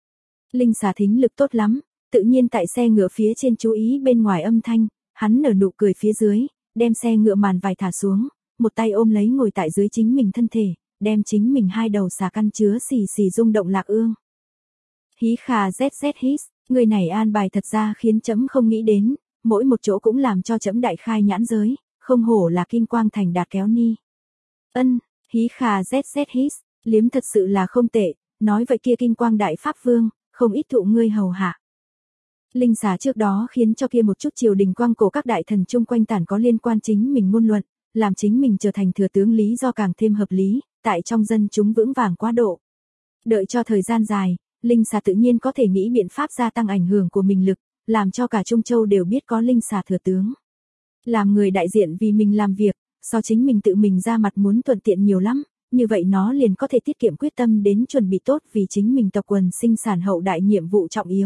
Linh xà thính lực tốt lắm, tự nhiên tại xe ngựa phía trên chú ý bên ngoài âm thanh, hắn nở nụ cười phía dưới, đem xe ngựa màn vải thả xuống, một tay ôm lấy ngồi tại dưới chính mình thân thể, đem chính mình hai đầu xà căn chứa xì xì rung động lạc ương. Hí khà zz hít, Người này an bài thật ra khiến trẫm không nghĩ đến, mỗi một chỗ cũng làm cho trẫm đại khai nhãn giới, không hổ là kim quang thành đạt kéo ni. Ân, hí khà zz hít, liếm thật sự là không tệ, nói vậy kia kim quang đại pháp vương, không ít thụ ngươi hầu hạ. Linh xà trước đó khiến cho kia một chút triều đình quang cổ các đại thần chung quanh tản có liên quan chính mình ngôn luận, làm chính mình trở thành thừa tướng lý do càng thêm hợp lý, tại trong dân chúng vững vàng quá độ. Đợi cho thời gian dài, Linh xà tự nhiên có thể nghĩ biện pháp gia tăng ảnh hưởng của mình lực, làm cho cả Trung Châu đều biết có Linh xà thừa tướng. Làm người đại diện vì mình làm việc, so chính mình tự mình ra mặt muốn thuận tiện nhiều lắm, như vậy nó liền có thể tiết kiệm quyết tâm đến chuẩn bị tốt vì chính mình tộc quần sinh sản hậu đại nhiệm vụ trọng yếu.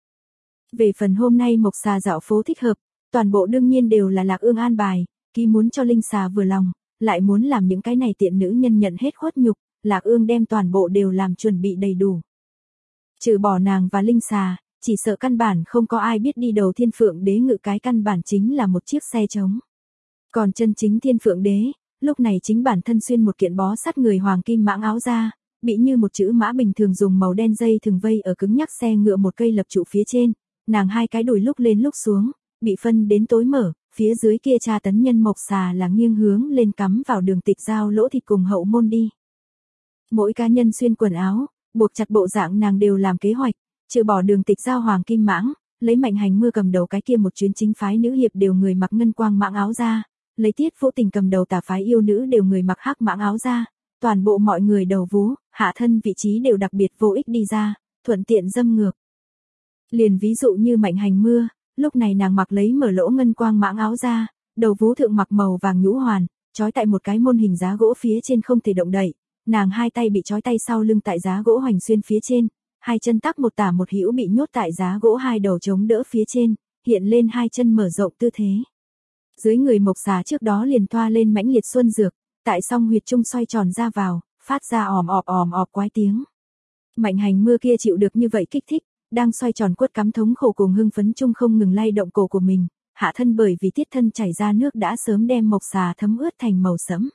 Về phần hôm nay mộc xà dạo phố thích hợp, toàn bộ đương nhiên đều là Lạc Ương an bài, ký muốn cho Linh xà vừa lòng, lại muốn làm những cái này tiện nữ nhân nhận hết khuất nhục, Lạc Ương đem toàn bộ đều làm chuẩn bị đầy đủ. Trừ bỏ nàng và Linh xà, chỉ sợ căn bản không có ai biết đi đầu Thiên Phượng Đế ngự cái căn bản chính là một chiếc xe trống. Còn chân chính Thiên Phượng Đế, lúc này chính bản thân xuyên một kiện bó sắt người hoàng kim mãng áo ra, bị như một chữ mã bình thường dùng màu đen dây thường vây ở cứng nhắc xe ngựa một cây lập trụ phía trên, nàng hai cái đùi lúc lên lúc xuống, bị phân đến tối mở, phía dưới kia tra tấn nhân mộc xà là nghiêng hướng lên cắm vào đường tịch giao lỗ thịt cùng hậu môn đi. Mỗi cá nhân xuyên quần áo, buộc chặt bộ dạng nàng đều làm kế hoạch, trừ bỏ đường tịch giao hoàng kim mãng, lấy Mạnh Hành Mưa cầm đầu cái kia một chuyến chính phái nữ hiệp đều người mặc ngân quang mãng áo ra, lấy Tiết Vũ Tình cầm đầu tà phái yêu nữ đều người mặc hắc mãng áo ra, toàn bộ mọi người đầu vú, hạ thân vị trí đều đặc biệt vô ích đi ra, thuận tiện dâm ngược. Liền ví dụ như Mạnh Hành Mưa, lúc này nàng mặc lấy mở lỗ ngân quang mãng áo ra, đầu vú thượng mặc màu vàng nhũ hoàn, trói tại một cái môn hình giá gỗ phía trên không thể động đậy, nàng hai tay bị trói tay sau lưng tại giá gỗ hoành xuyên phía trên, hai chân tắc một tả một hữu bị nhốt tại giá gỗ hai đầu chống đỡ phía trên, hiện lên hai chân mở rộng tư thế. Dưới người mộc xà trước đó liền thoa lên mãnh liệt xuân dược, tại song huyệt trung xoay tròn ra vào, phát ra òm ọp òm ọp quái tiếng. Mạnh Hành Mưa kia chịu được như vậy kích thích, đang xoay tròn quất cắm thống khổ cùng hưng phấn chung không ngừng lay động cổ của mình, hạ thân bởi vì tiết thân chảy ra nước đã sớm đem mộc xà thấm ướt thành màu sẫm.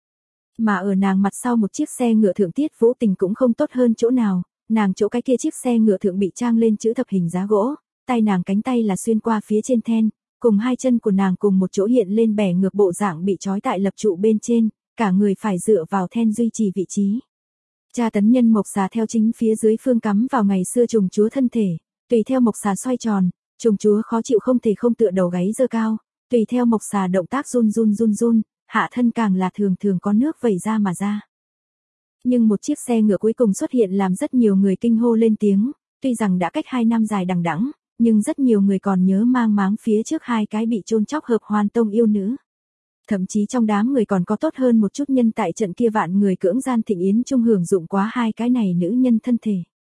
Mà ở nàng mặt sau một chiếc xe ngựa thượng Tiết Vũ Tình cũng không tốt hơn chỗ nào, nàng chỗ cái kia chiếc xe ngựa thượng bị trang lên chữ thập hình giá gỗ, tay nàng cánh tay là xuyên qua phía trên then, cùng hai chân của nàng cùng một chỗ hiện lên bẻ ngược bộ dạng bị trói tại lập trụ bên trên, cả người phải dựa vào then duy trì vị trí. Cha tấn nhân mộc xà theo chính phía dưới phương cắm vào ngày xưa trùng chúa thân thể, tùy theo mộc xà xoay tròn, trùng chúa khó chịu không thể không tựa đầu gáy giơ cao, tùy theo mộc xà động tác run run run run, hạ thân càng là thường thường có nước vẩy ra mà ra. Nhưng một chiếc xe ngựa cuối cùng xuất hiện làm rất nhiều người kinh hô lên tiếng, tuy rằng đã cách hai năm dài đằng đẵng, nhưng rất nhiều người còn nhớ mang máng phía trước hai cái bị chôn chóc hợp hoàn tông yêu nữ. Thậm chí trong đám người còn có tốt hơn một chút nhân tại trận kia vạn người cưỡng gian thịnh yến trung hưởng dụng quá hai cái này nữ nhân thân thể.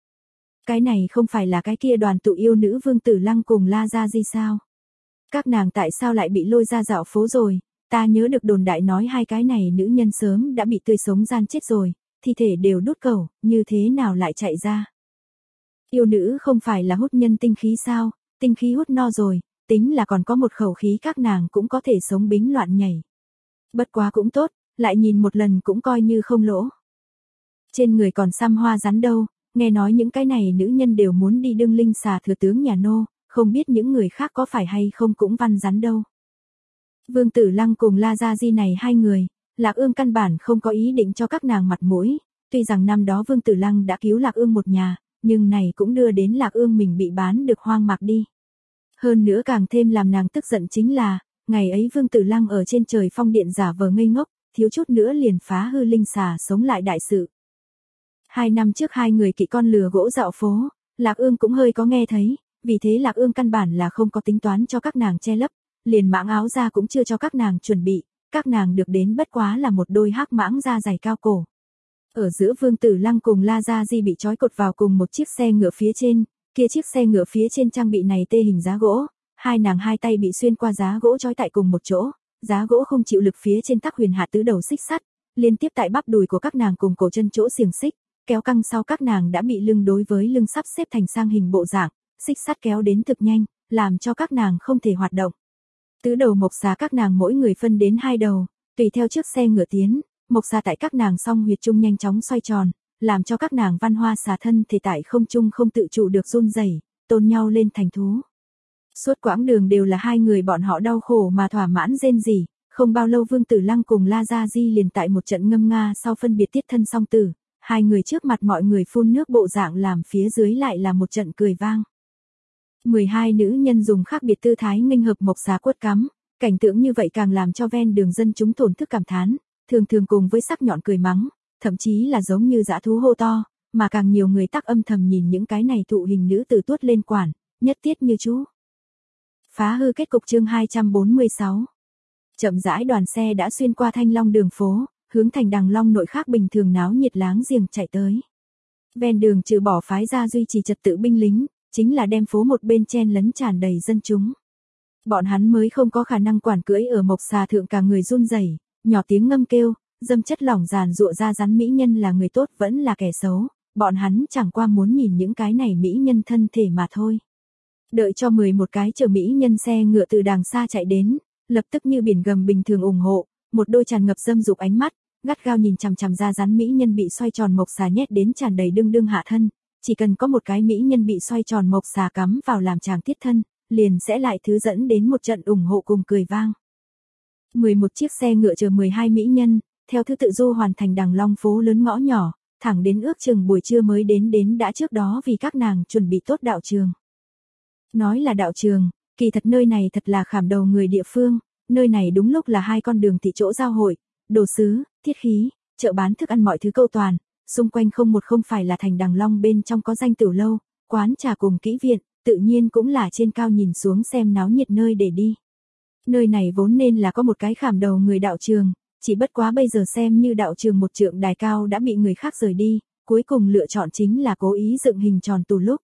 Cái này không phải là cái kia đoàn tụ yêu nữ Vương Tử Lăng cùng La Gia Di sao? Các nàng tại sao lại bị lôi ra dạo phố rồi? Ta nhớ được đồn đại nói hai cái này nữ nhân sớm đã bị tươi sống gian chết rồi, thi thể đều đốt cẩu, như thế nào lại chạy ra? Yêu nữ không phải là hút nhân tinh khí sao? Tinh khí hút no rồi, tính là còn có một khẩu khí các nàng cũng có thể sống bính loạn nhảy. Bất quá cũng tốt, lại nhìn một lần cũng coi như không lỗ. Trên người còn xăm hoa rắn đâu, nghe nói những cái này nữ nhân đều muốn đi đương Linh xà thừa tướng nhà nô, không biết những người khác có phải hay không cũng văn rắn đâu. Vương Tử Lăng cùng La Gia Di này hai người, Lạc Ương căn bản không có ý định cho các nàng mặt mũi, tuy rằng năm đó Vương Tử Lăng đã cứu Lạc Ương một nhà, nhưng này cũng đưa đến Lạc Ương mình bị bán được hoang mạc đi. Hơn nữa càng thêm làm nàng tức giận chính là, ngày ấy Vương Tử Lăng ở trên trời phong điện giả vờ ngây ngốc, thiếu chút nữa liền phá hư Linh xà sống lại đại sự. Hai năm trước hai người kỵ con lừa gỗ dạo phố, Lạc Ương cũng hơi có nghe thấy, vì thế Lạc Ương căn bản là không có tính toán cho các nàng che lấp, liền mãng áo ra cũng chưa cho các nàng chuẩn bị, các nàng được đến bất quá là một đôi hắc mãng da dày cao cổ. Ở giữa Vương Tử Lăng cùng La Gia Di bị trói cột vào cùng một chiếc xe ngựa phía trên, kia chiếc xe ngựa phía trên trang bị này tê hình giá gỗ, hai nàng hai tay bị xuyên qua giá gỗ trói tại cùng một chỗ, giá gỗ không chịu lực phía trên tắc huyền hạ tứ đầu xích sắt, liên tiếp tại bắp đùi của các nàng cùng cổ chân chỗ xiềng xích, kéo căng sau các nàng đã bị lưng đối với lưng sắp xếp thành sang hình bộ dạng, xích sắt kéo đến thực nhanh, làm cho các nàng không thể hoạt động. Tứ đầu mộc xà các nàng mỗi người phân đến hai đầu, tùy theo chiếc xe ngựa tiến, mộc xà tại các nàng song huyệt trung nhanh chóng xoay tròn, làm cho các nàng văn hoa xà thân thể tại không trung không tự chủ được run rẩy, tôn nhau lên thành thú. Suốt quãng đường đều là hai người bọn họ đau khổ mà thỏa mãn rên rỉ, không bao lâu Vương Tử Lăng cùng La Gia Di liền tại một trận ngâm nga sau phân biệt tiết thân song tử, hai người trước mặt mọi người phun nước bộ dạng làm phía dưới lại là một trận cười vang. mười hai nữ nhân dùng khác biệt tư thái nghênh hợp mộc xà quất cắm, cảnh tượng như vậy càng làm cho ven đường dân chúng thổn thức cảm thán, thường thường cùng với sắc nhọn cười mắng, thậm chí là giống như dã thú hô to, mà càng nhiều người tắc âm thầm nhìn những cái này thụ hình nữ tử tuốt lên quản, nhất tiết như chú. Phá hư kết cục chương hai trăm bốn mươi sáu. Chậm rãi đoàn xe đã xuyên qua Thanh Long đường phố, hướng thành Đằng Long nội khác bình thường náo nhiệt láng giềng chạy tới. Ven đường trừ bỏ phái ra duy trì trật tự binh lính, chính là đem phố một bên chen lấn tràn đầy dân chúng. Bọn hắn mới không có khả năng quản cưỡi ở mộc xà thượng cả người run rẩy, nhỏ tiếng ngâm kêu, dâm chất lỏng giàn giụa ra rắn mỹ nhân là người tốt vẫn là kẻ xấu, bọn hắn chẳng qua muốn nhìn những cái này mỹ nhân thân thể mà thôi. Đợi cho mười một cái chở mỹ nhân xe ngựa từ đàng xa chạy đến, lập tức như biển gầm bình thường ủng hộ, một đôi tràn ngập dâm dục ánh mắt, gắt gao nhìn chằm chằm ra rắn mỹ nhân bị xoay tròn mộc xà nhét đến tràn đầy đương đương hạ thân, chỉ cần có một cái mỹ nhân bị xoay tròn mộc xà cắm vào làm chàng tiết thân, liền sẽ lại thứ dẫn đến một trận ủng hộ cùng cười vang. mười một chiếc xe ngựa chở mười hai mỹ nhân, theo thứ tự du hoàn thành Đằng Long phố lớn ngõ nhỏ, thẳng đến ước chừng buổi trưa mới đến đến đã trước đó vì các nàng chuẩn bị tốt đạo trường. Nói là đạo trường, kỳ thật nơi này thật là khảm đầu người địa phương, nơi này đúng lúc là hai con đường thị chỗ giao hội, đồ sứ, thiết khí, chợ bán thức ăn mọi thứ câu toàn, xung quanh không một không phải là thành Đằng Long bên trong có danh tiểu lâu, quán trà cùng kỹ viện, tự nhiên cũng là trên cao nhìn xuống xem náo nhiệt nơi để đi. Nơi này vốn nên là có một cái khảm đầu người đạo trường, chỉ bất quá bây giờ xem như đạo trường một trượng đài cao đã bị người khác rời đi, cuối cùng lựa chọn chính là cố ý dựng hình tròn tù lúc.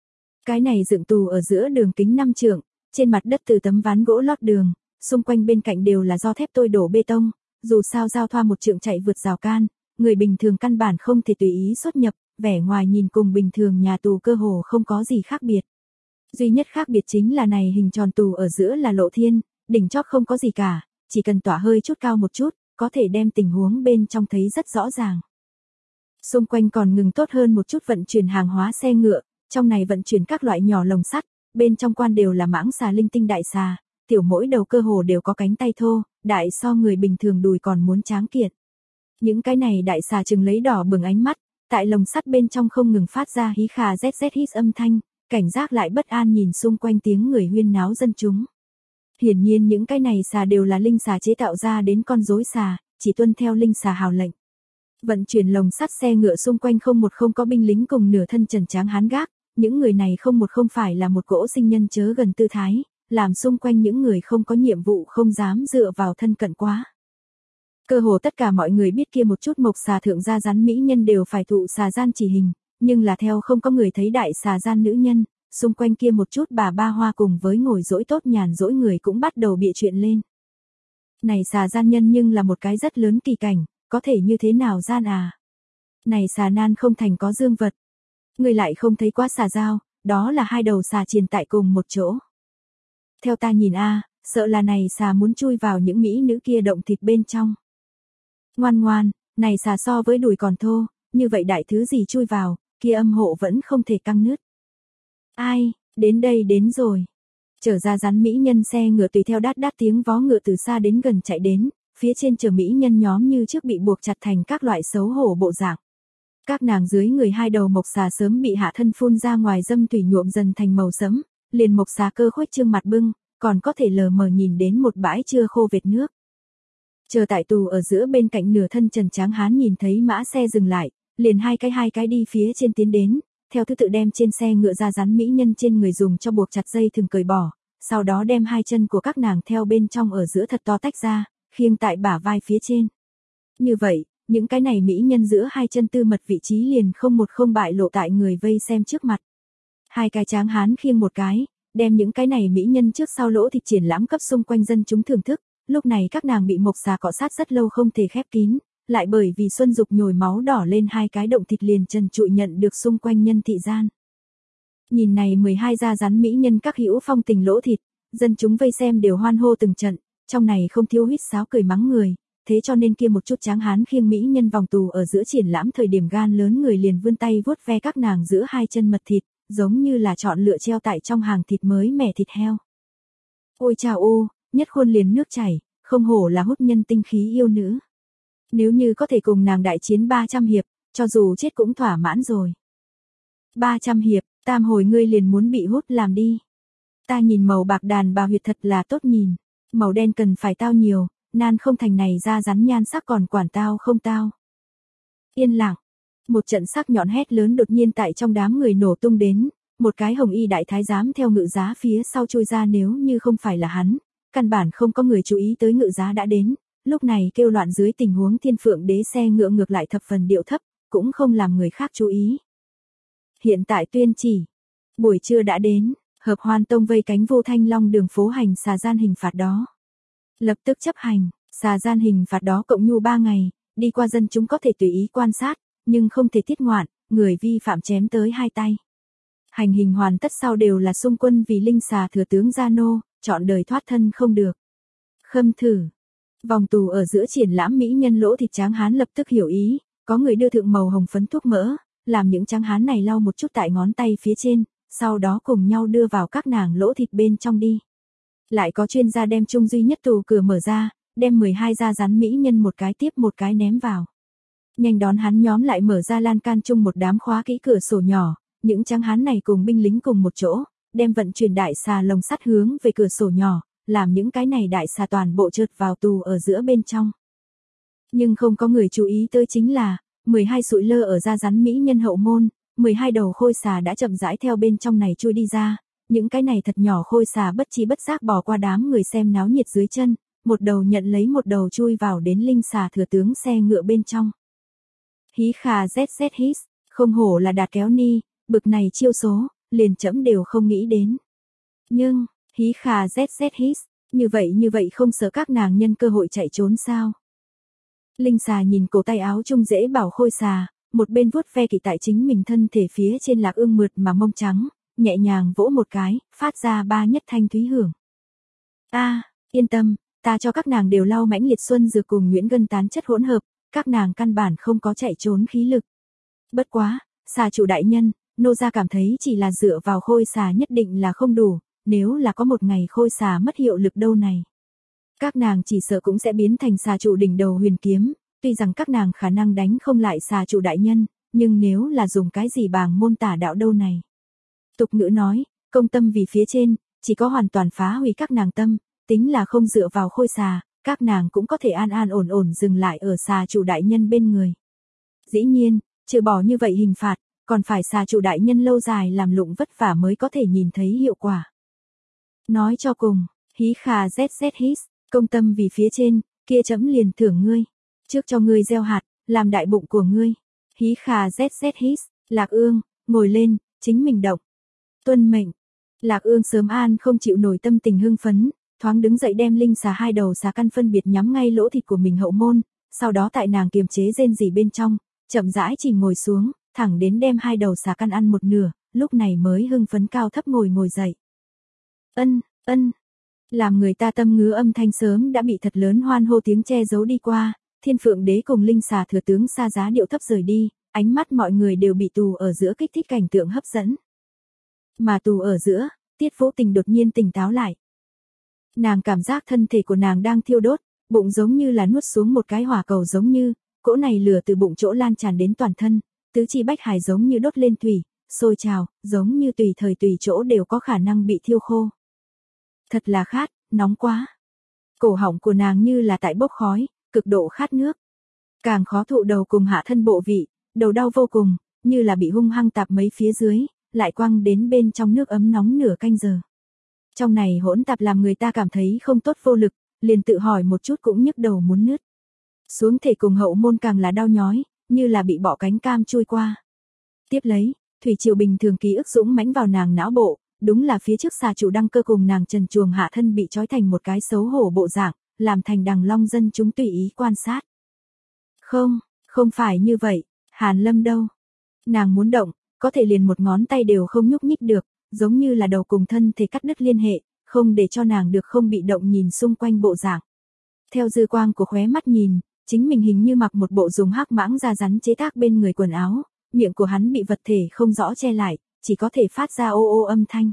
Cái này dựng tù ở giữa đường kính năm trượng, trên mặt đất từ tấm ván gỗ lót đường, xung quanh bên cạnh đều là do thép tôi đổ bê tông, dù sao giao thoa một trượng chạy vượt rào can, người bình thường căn bản không thể tùy ý xuất nhập, vẻ ngoài nhìn cùng bình thường nhà tù cơ hồ không có gì khác biệt. Duy nhất khác biệt chính là này hình tròn tù ở giữa là lộ thiên, đỉnh chót không có gì cả, chỉ cần tỏa hơi chút cao một chút, có thể đem tình huống bên trong thấy rất rõ ràng. Xung quanh còn ngừng tốt hơn một chút vận chuyển hàng hóa xe ngựa, trong này vận chuyển các loại nhỏ lồng sắt, bên trong quan đều là mãng xà linh tinh đại xà, tiểu mỗi đầu cơ hồ đều có cánh tay thô, đại so người bình thường đùi còn muốn tráng kiện. Những cái này đại xà chừng lấy đỏ bừng ánh mắt, tại lồng sắt bên trong không ngừng phát ra hí khà rét rét hít âm thanh, cảnh giác lại bất an nhìn xung quanh tiếng người huyên náo dân chúng. Hiển nhiên những cái này xà đều là linh xà chế tạo ra đến con rối xà, chỉ tuân theo linh xà hào lệnh. Vận chuyển lồng sắt xe ngựa xung quanh không một không có binh lính cùng nửa thân trần tráng hán gác, những người này không một không phải là một cỗ sinh nhân chớ gần tư thái, làm xung quanh những người không có nhiệm vụ không dám dựa vào thân cận quá. Cơ hồ tất cả mọi người biết kia một chút mộc xà thượng gia rắn mỹ nhân đều phải thụ xà gian chỉ hình, nhưng là theo không có người thấy đại xà gian nữ nhân, xung quanh kia một chút bà ba hoa cùng với ngồi dỗi tốt nhàn dỗi người cũng bắt đầu bịa chuyện lên. Này xà gian nhân nhưng là một cái rất lớn kỳ cảnh, có thể như thế nào gian à? Này xà nan không thành có dương vật. Người lại không thấy quá xà dao, đó là hai đầu xà triền tại cùng một chỗ. Theo ta nhìn a, sợ là này xà muốn chui vào những mỹ nữ kia động thịt bên trong. Ngoan ngoan, này xà so với đùi còn thô, như vậy đại thứ gì chui vào, kia âm hộ vẫn không thể căng nứt. Ai, đến đây đến rồi. Trở ra rắn mỹ nhân xe ngựa tùy theo đát đát tiếng vó ngựa từ xa đến gần chạy đến, phía trên chở mỹ nhân nhóm như trước bị buộc chặt thành các loại xấu hổ bộ dạng. Các nàng dưới người hai đầu mộc xà sớm bị hạ thân phun ra ngoài dâm thủy nhuộm dần thành màu sẫm, liền mộc xà cơ khuếch trương mặt bưng, còn có thể lờ mờ nhìn đến một bãi chưa khô vệt nước. Chờ tại tù ở giữa bên cạnh nửa thân trần tráng hán nhìn thấy mã xe dừng lại, liền hai cái hai cái đi phía trên tiến đến, theo thứ tự đem trên xe ngựa ra rắn mỹ nhân trên người dùng cho buộc chặt dây thừng cởi bỏ, sau đó đem hai chân của các nàng theo bên trong ở giữa thật to tách ra, khiêng tại bả vai phía trên. Như vậy, những cái này mỹ nhân giữa hai chân tư mật vị trí liền không một không bại lộ tại người vây xem trước mặt. Hai cái tráng hán khiêng một cái, đem những cái này mỹ nhân trước sau lỗ thịt triển lãm cấp xung quanh dân chúng thưởng thức, lúc này các nàng bị mộc xà cọ sát rất lâu không thể khép kín, lại bởi vì xuân dục nhồi máu đỏ lên hai cái động thịt liền trần trụi nhận được xung quanh nhân thị gian. Nhìn này mười hai da rắn mỹ nhân các hữu phong tình lỗ thịt, dân chúng vây xem đều hoan hô từng trận, trong này không thiếu huýt sáo cười mắng người, thế cho nên kia một chút tráng hán khiêng mỹ nhân vòng tù ở giữa triển lãm thời điểm gan lớn người liền vươn tay vuốt ve các nàng giữa hai chân mật thịt, giống như là chọn lựa treo tại trong hàng thịt mới mẻ thịt heo. Ôi chao u, nhất khuôn liền nước chảy, không hổ là hút nhân tinh khí yêu nữ. Nếu như có thể cùng nàng đại chiến ba trăm hiệp, cho dù chết cũng thỏa mãn rồi. ba trăm hiệp, tam hồi ngươi liền muốn bị hút làm đi. Ta nhìn màu bạc đàn bà huyệt thật là tốt nhìn, màu đen cần phải tao nhiều, nan không thành này ra rắn nhan sắc còn quản tao không tao. Yên lặng, một trận sắc nhọn hét lớn đột nhiên tại trong đám người nổ tung đến, một cái hồng y đại thái giám theo ngự giá phía sau trôi ra, nếu như không phải là hắn, căn bản không có người chú ý tới ngự giá đã đến, lúc này kêu loạn dưới tình huống thiên phượng đế xe ngựa ngược lại thập phần điệu thấp, cũng không làm người khác chú ý. Hiện tại tuyên chỉ, buổi trưa đã đến, hợp hoan tông vây cánh Vô Thanh Long đường phố hành xà gian hình phạt đó. Lập tức chấp hành, xà gian hình phạt đó cộng nhu ba ngày, đi qua dân chúng có thể tùy ý quan sát, nhưng không thể tiết ngoạn, người vi phạm chém tới hai tay. Hành hình hoàn tất sau đều là xung quân vì linh xà thừa tướng gia nô, chọn đời thoát thân không được. Khâm thử, vòng tù ở giữa triển lãm mỹ nhân lỗ thịt tráng hán lập tức hiểu ý, có người đưa thượng màu hồng phấn thuốc mỡ, làm những tráng hán này lau một chút tại ngón tay phía trên, sau đó cùng nhau đưa vào các nàng lỗ thịt bên trong đi. Lại có chuyên gia đem chung duy nhất tù cửa mở ra, đem mười hai da rắn mỹ nhân một cái tiếp một cái ném vào. Nhanh đón hắn nhóm lại mở ra lan can chung một đám khóa kỹ cửa sổ nhỏ, những tráng hán này cùng binh lính cùng một chỗ, đem vận chuyển đại xà lồng sắt hướng về cửa sổ nhỏ, làm những cái này đại xà toàn bộ trượt vào tù ở giữa bên trong. Nhưng không có người chú ý tới chính là, mười hai sụi lơ ở da rắn mỹ nhân hậu môn, mười hai đầu khôi xà đã chậm rãi theo bên trong này chui đi ra, những cái này thật nhỏ khôi xà bất chi bất giác bỏ qua đám người xem náo nhiệt dưới chân, một đầu nhận lấy một đầu chui vào đến linh xà thừa tướng xe ngựa bên trong. Hí khà zz hít, không hổ là đạt kéo ni, bực này chiêu số, liền chẫm đều không nghĩ đến. Nhưng, hí khà zz hít, như vậy như vậy không sợ các nàng nhân cơ hội chạy trốn sao? Linh xà nhìn cổ tay áo trung dễ bảo khôi xà, một bên vuốt ve kỳ tại chính mình thân thể phía trên lạc ương mượt mà mông trắng, nhẹ nhàng vỗ một cái, phát ra ba nhất thanh thúy hưởng. A, à, yên tâm, ta cho các nàng đều lau mãnh liệt xuân dược cùng nhuyễn gân tán chất hỗn hợp, các nàng căn bản không có chạy trốn khí lực. Bất quá, xà chủ đại nhân, nô gia cảm thấy chỉ là dựa vào khôi xà nhất định là không đủ, nếu là có một ngày khôi xà mất hiệu lực đâu này. Các nàng chỉ sợ cũng sẽ biến thành xà chủ đỉnh đầu huyền kiếm, tuy rằng các nàng khả năng đánh không lại xà chủ đại nhân, nhưng nếu là dùng cái gì bàng môn tả đạo đâu này. Tục ngữ nói, công tâm vì phía trên, chỉ có hoàn toàn phá hủy các nàng tâm, tính là không dựa vào khôi xà, các nàng cũng có thể an an ổn ổn dừng lại ở xà chủ đại nhân bên người. Dĩ nhiên, trừ bỏ như vậy hình phạt, còn phải xà chủ đại nhân lâu dài làm lụng vất vả mới có thể nhìn thấy hiệu quả. Nói cho cùng, hí khà zz hít, công tâm vì phía trên, kia chấm liền thưởng ngươi. Trước cho ngươi gieo hạt, làm đại bụng của ngươi. Hí khà zz hít, Lạc Ương, ngồi lên, chính mình động. Tuân mệnh. Lạc Ương sớm an không chịu nổi tâm tình hưng phấn, thoáng đứng dậy đem linh xà hai đầu xà căn phân biệt nhắm ngay lỗ thịt của mình hậu môn, sau đó tại nàng kiềm chế rên rỉ bên trong, chậm rãi chỉ ngồi xuống, thẳng đến đem hai đầu xà căn ăn một nửa, lúc này mới hưng phấn cao thấp ngồi ngồi dậy. Ân, ân. Làm người ta tâm ngứa âm thanh sớm đã bị thật lớn hoan hô tiếng che giấu đi qua, Thiên Phượng Đế cùng linh xà thừa tướng xa giá điệu thấp rời đi, ánh mắt mọi người đều bị tù ở giữa kích thích cảnh tượng hấp dẫn. Mà tù ở giữa, Tiết Vũ Tình đột nhiên tỉnh táo lại. Nàng cảm giác thân thể của nàng đang thiêu đốt, bụng giống như là nuốt xuống một cái hỏa cầu giống như, cỗ này lửa từ bụng chỗ lan tràn đến toàn thân, tứ chi bách hải giống như đốt lên thủy, sôi trào, giống như tùy thời tùy chỗ đều có khả năng bị thiêu khô. Thật là khát, nóng quá. Cổ họng của nàng như là tại bốc khói, cực độ khát nước. Càng khó thụ đầu cùng hạ thân bộ vị, đầu đau vô cùng, như là bị hung hăng tạp mấy phía dưới, lại quăng đến bên trong nước ấm nóng nửa canh giờ. Trong này hỗn tạp làm người ta cảm thấy không tốt vô lực, liền tự hỏi một chút cũng nhức đầu muốn nứt. Xuống thể cùng hậu môn càng là đau nhói, như là bị bọ cánh cam chui qua. Tiếp lấy, thủy triều bình thường ký ức dũng mãnh vào nàng não bộ, đúng là phía trước xà chủ đăng cơ cùng nàng trần chuồng hạ thân bị trói thành một cái xấu hổ bộ dạng, làm thành đằng long dân chúng tùy ý quan sát. Không, không phải như vậy, Hàn Lâm đâu? Nàng muốn động, có thể liền một ngón tay đều không nhúc nhích được, giống như là đầu cùng thân thể cắt đứt liên hệ, không để cho nàng được không bị động nhìn xung quanh bộ dạng. Theo dư quang của khóe mắt nhìn, chính mình hình như mặc một bộ dùng hắc mãng da rắn chế tác bên người quần áo, miệng của hắn bị vật thể không rõ che lại, chỉ có thể phát ra ô ô âm thanh.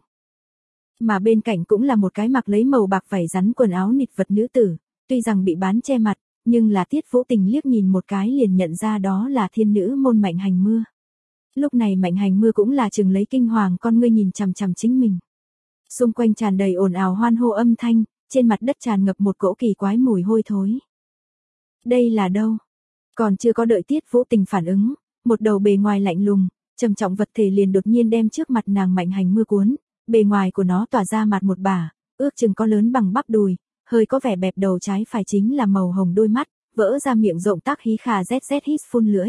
Mà bên cạnh cũng là một cái mặc lấy màu bạc vảy rắn quần áo nịt vật nữ tử, tuy rằng bị bán che mặt, nhưng là Tiết Vũ Tình liếc nhìn một cái liền nhận ra đó là thiên nữ môn Mạnh Hành Mưa. Lúc này Mạnh Hành Mưa cũng là chừng lấy kinh hoàng con ngươi nhìn chằm chằm chính mình. Xung quanh tràn đầy ồn ào hoan hô âm thanh, trên mặt đất tràn ngập một cỗ kỳ quái mùi hôi thối. Đây là đâu? Còn chưa có đợi Tiết Vũ Tình phản ứng, một đầu bề ngoài lạnh lùng, trầm trọng vật thể liền đột nhiên đem trước mặt nàng Mạnh Hành Mưa cuốn, bề ngoài của nó tỏa ra mặt một bả, ước chừng có lớn bằng bắp đùi, hơi có vẻ bẹp đầu trái phải chính là màu hồng đôi mắt, vỡ ra miệng rộng tác hí khà zz hít phun lưỡi.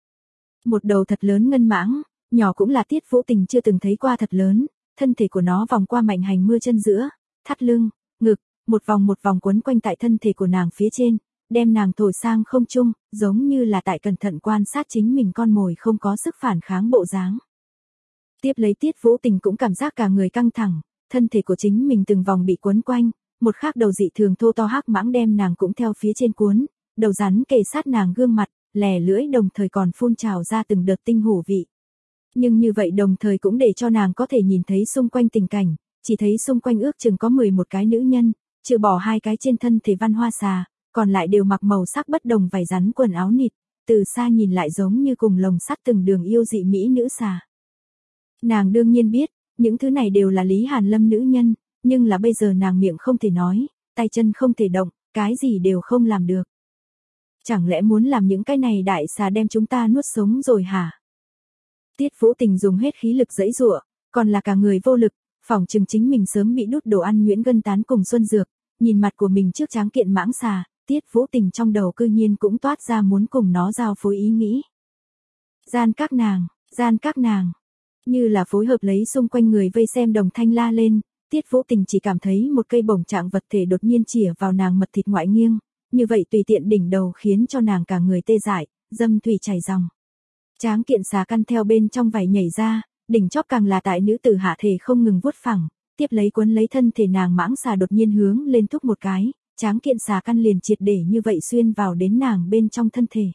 Một đầu thật lớn ngân mãng, nhỏ cũng là Tiết Vũ Tình chưa từng thấy qua thật lớn, thân thể của nó vòng qua Mạnh Hành Mưa chân giữa, thắt lưng, ngực, một vòng một vòng quấn quanh tại thân thể của nàng phía trên, đem nàng thổi sang không trung, giống như là tại cẩn thận quan sát chính mình con mồi không có sức phản kháng bộ dáng. Tiếp lấy Tiết Vũ Tình cũng cảm giác cả người căng thẳng, thân thể của chính mình từng vòng bị quấn quanh, một khác đầu dị thường thô to hắc mãng đem nàng cũng theo phía trên cuốn, đầu rắn kề sát nàng gương mặt, lè lưỡi đồng thời còn phun trào ra từng đợt tinh hủ vị. Nhưng như vậy đồng thời cũng để cho nàng có thể nhìn thấy xung quanh tình cảnh, chỉ thấy xung quanh ước chừng có mười một cái nữ nhân, trừ bỏ hai cái trên thân thể văn hoa xà, còn lại đều mặc màu sắc bất đồng vải rắn quần áo nịt, từ xa nhìn lại giống như cùng lồng sắt từng đường yêu dị mỹ nữ xà. Nàng đương nhiên biết, những thứ này đều là Lý Hàn Lâm nữ nhân, nhưng là bây giờ nàng miệng không thể nói, tay chân không thể động, cái gì đều không làm được. Chẳng lẽ muốn làm những cái này đại xà đem chúng ta nuốt sống rồi hả? Tiết Vũ Tình dùng hết khí lực giãy giụa, còn là cả người vô lực, phỏng chừng chính mình sớm bị đút đồ ăn nhuyễn gân tán cùng xuân dược, nhìn mặt của mình trước tráng kiện mãng xà, Tiết Vũ Tình trong đầu cư nhiên cũng toát ra muốn cùng nó giao phối ý nghĩ. Gian các nàng, gian các nàng, như là phối hợp lấy xung quanh người vây xem đồng thanh la lên, Tiết Vũ Tình chỉ cảm thấy một cây bổng trạng vật thể đột nhiên chĩa vào nàng mật thịt ngoại nghiêng, như vậy tùy tiện đỉnh đầu khiến cho nàng cả người tê dại, dâm thủy chảy ròng. Tráng kiện xà căn theo bên trong vảy nhảy ra, đỉnh chóp càng là tại nữ tử hạ thể không ngừng vuốt phẳng, tiếp lấy cuốn lấy thân thể nàng mãng xà đột nhiên hướng lên thúc một cái, tráng kiện xà căn liền triệt để như vậy xuyên vào đến nàng bên trong thân thể.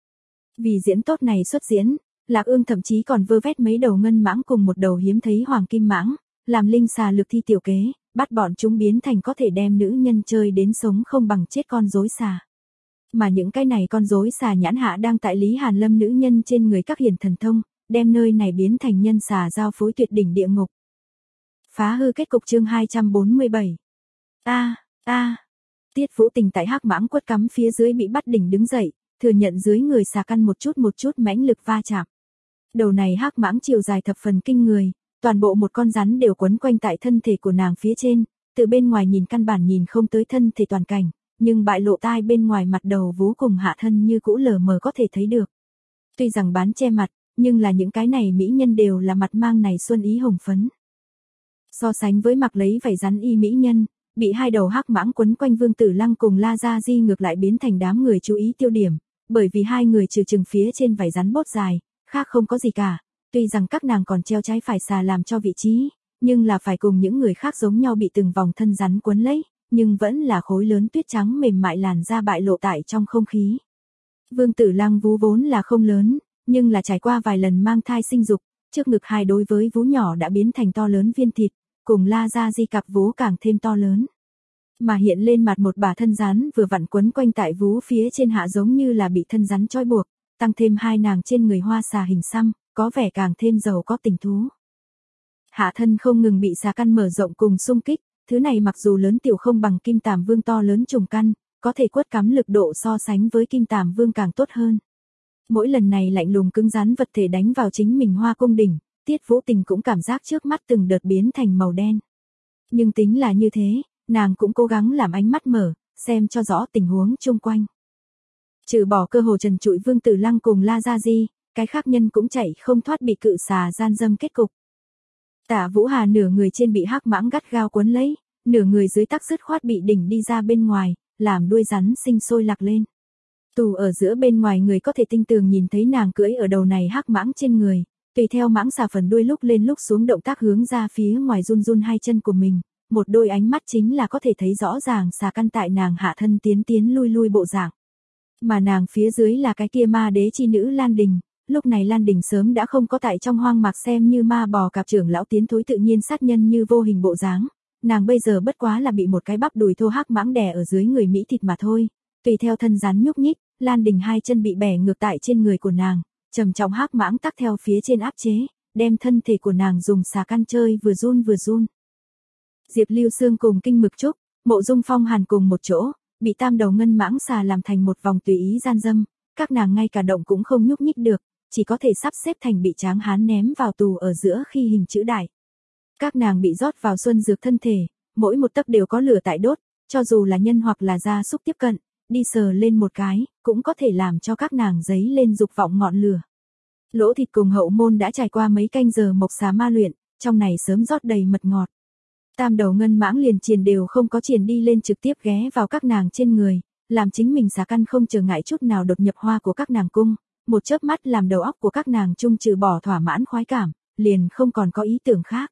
Vì diễn tốt này xuất diễn, Lạc Ương thậm chí còn vơ vét mấy đầu ngân mãng cùng một đầu hiếm thấy hoàng kim mãng, làm linh xà lược thi tiểu kế, bắt bọn chúng biến thành có thể đem nữ nhân chơi đến sống không bằng chết con rối xà. Mà những cái này con rối xà nhãn hạ đang tại Lý Hàn Lâm nữ nhân trên người các hiền thần thông, đem nơi này biến thành nhân xà giao phối tuyệt đỉnh địa ngục. Phá hư kết cục chương hai trăm bốn mươi bảy. A, a. Tiết Vũ Tình tại hắc mãng quất cắm phía dưới bị bắt đỉnh đứng dậy, thừa nhận dưới người xà căn một chút một chút mãnh lực va chạm. Đầu này hắc mãng chiều dài thập phần kinh người, toàn bộ một con rắn đều quấn quanh tại thân thể của nàng phía trên, từ bên ngoài nhìn căn bản nhìn không tới thân thể toàn cảnh, nhưng bại lộ tai bên ngoài mặt đầu vú cùng hạ thân như cũ lờ mờ có thể thấy được. Tuy rằng bán che mặt, nhưng là những cái này mỹ nhân đều là mặt mang này xuân ý hồng phấn. So sánh với mặc lấy vảy rắn y mỹ nhân, bị hai đầu hắc mãng quấn quanh Vương Tử Lăng cùng La Gia Di ngược lại biến thành đám người chú ý tiêu điểm, bởi vì hai người trừ chừng phía trên vảy rắn bốt dài, khác không có gì cả. Tuy rằng các nàng còn treo trái phải xà làm cho vị trí, nhưng là phải cùng những người khác giống nhau bị từng vòng thân rắn quấn lấy, nhưng vẫn là khối lớn tuyết trắng mềm mại làn da bại lộ tại trong không khí. Vương Tử Lăng vú vốn là không lớn, nhưng là trải qua vài lần mang thai sinh dục, trước ngực hai đối với vú nhỏ đã biến thành to lớn viên thịt, cùng La Gia Di cặp vú càng thêm to lớn. Mà hiện lên mặt một bả thân rắn vừa vặn quấn quanh tại vú phía trên hạ giống như là bị thân rắn trói buộc, tăng thêm hai nàng trên người hoa xà hình xăm, có vẻ càng thêm giàu có tình thú. Hạ thân không ngừng bị xà căn mở rộng cùng xung kích, thứ này mặc dù lớn tiểu không bằng Kim Tàm Vương to lớn trùng căn, có thể quất cắm lực độ so sánh với Kim Tàm Vương càng tốt hơn. Mỗi lần này lạnh lùng cứng rắn vật thể đánh vào chính mình hoa cung đỉnh, Tiết Vũ Tình cũng cảm giác trước mắt từng đợt biến thành màu đen. Nhưng tính là như thế, nàng cũng cố gắng làm ánh mắt mở, xem cho rõ tình huống chung quanh. Trừ bỏ cơ hồ trần trụi Vương Tử Lăng cùng La Gia Di, cái khác nhân cũng chạy không thoát bị cự xà gian dâm kết cục. Tả Vũ Hà nửa người trên bị hắc mãng gắt gao quấn lấy, nửa người dưới tắc dứt khoát bị đỉnh đi ra bên ngoài, làm đuôi rắn sinh sôi lạc lên. Tù ở giữa bên ngoài người có thể tinh tường nhìn thấy nàng cưỡi ở đầu này hắc mãng trên người, tùy theo mãng xà phần đuôi lúc lên lúc xuống động tác hướng ra phía ngoài run run hai chân của mình, một đôi ánh mắt chính là có thể thấy rõ ràng xà căn tại nàng hạ thân tiến tiến lui lui bộ dạng. Mà nàng phía dưới là cái kia ma đế chi nữ Lan Đình, Lúc này Lan Đình sớm đã không có tại trong hoang mạc xem như ma bò cạp trưởng lão tiến thối tự nhiên sát nhân như vô hình bộ dáng, nàng bây giờ bất quá là bị một cái bắp đùi thô hắc mãng đè ở dưới người mỹ thịt mà thôi. Tùy theo thân rắn nhúc nhích, Lan Đình hai chân bị bẻ ngược tại trên người của nàng, trầm trọng hắc mãng tắc theo phía trên áp chế, đem thân thể của nàng dùng xà căn chơi vừa run vừa run. Diệp Lưu Sương cùng Kinh Mực Trúc, Mộ Dung Phong Hàn cùng một chỗ, bị tam đầu ngân mãng xà làm thành một vòng tùy ý gian dâm, các nàng ngay cả động cũng không nhúc nhích được, chỉ có thể sắp xếp thành bị tráng hán ném vào tù ở giữa khi hình chữ đại. Các nàng bị rót vào xuân dược thân thể, mỗi một tấc đều có lửa tại đốt, cho dù là nhân hoặc là gia súc tiếp cận, đi sờ lên một cái, cũng có thể làm cho các nàng dấy lên dục vọng ngọn lửa. Lỗ Thịt cùng Hậu Môn đã trải qua mấy canh giờ mộc xà ma luyện, trong này sớm rót đầy mật ngọt. Tam đầu ngân mãng liền triền đều không có triền đi lên trực tiếp ghé vào các nàng trên người, làm chính mình xà căn không trở ngại chút nào đột nhập hoa của các nàng cung, một chớp mắt làm đầu óc của các nàng chung trừ bỏ thỏa mãn khoái cảm, liền không còn có ý tưởng khác.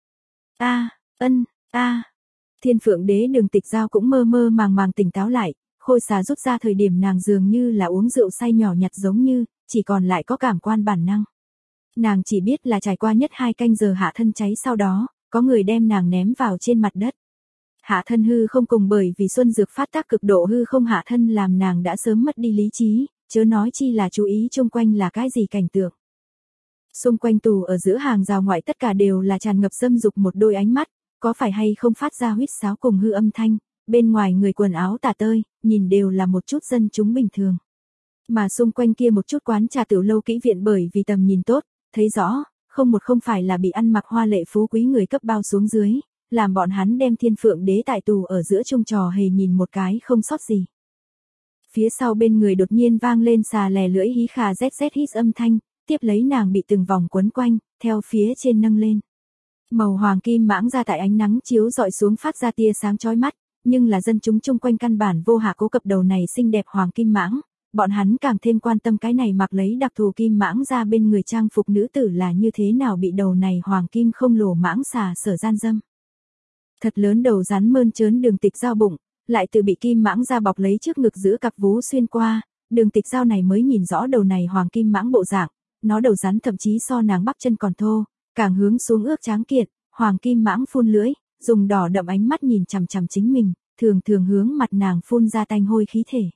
A, ân, a. Thiên Phượng Đế Đường Tịch Giao cũng mơ mơ màng màng tỉnh táo lại, khôi xà rút ra thời điểm nàng dường như là uống rượu say nhỏ nhặt giống như, chỉ còn lại có cảm quan bản năng. Nàng chỉ biết là trải qua nhất hai canh giờ hạ thân cháy sau đó, có người đem nàng ném vào trên mặt đất. Hạ thân hư không cùng bởi vì xuân dược phát tác cực độ hư không hạ thân làm nàng đã sớm mất đi lý trí, chớ nói chi là chú ý chung quanh là cái gì cảnh tượng. Xung quanh tù ở giữa hàng rào ngoại tất cả đều là tràn ngập dâm dục một đôi ánh mắt, có phải hay không phát ra huýt sáo cùng hư âm thanh, bên ngoài người quần áo tả tơi, nhìn đều là một chút dân chúng bình thường. Mà xung quanh kia một chút quán trà tiểu lâu kỹ viện bởi vì tầm nhìn tốt, thấy rõ, không một không phải là bị ăn mặc hoa lệ phú quý người cấp bao xuống dưới, làm bọn hắn đem Thiên Phượng Đế tại tù ở giữa chung trò hề nhìn một cái không sót gì. Phía sau bên người đột nhiên vang lên xà lè lưỡi hí khà zz hít âm thanh, tiếp lấy nàng bị từng vòng quấn quanh, theo phía trên nâng lên. Màu hoàng kim mãng ra tại ánh nắng chiếu dọi xuống phát ra tia sáng chói mắt, nhưng là dân chúng chung quanh căn bản vô hạ cố cập đầu này xinh đẹp hoàng kim mãng, bọn hắn càng thêm quan tâm cái này mặc lấy đặc thù kim mãng ra bên người trang phục nữ tử là như thế nào bị đầu này hoàng kim không lồ mãng xà sở gian dâm. Thật lớn đầu rắn mơn trớn Đường Tịch Giao bụng, lại từ bị kim mãng ra bọc lấy trước ngực giữa cặp vú xuyên qua, Đường Tịch Giao này mới nhìn rõ đầu này hoàng kim mãng bộ dạng, nó đầu rắn thậm chí so nàng bắp chân còn thô, càng hướng xuống ước tráng kiện, hoàng kim mãng phun lưỡi, dùng đỏ đậm ánh mắt nhìn chằm chằm chính mình, thường thường hướng mặt nàng phun ra tanh hôi khí thể.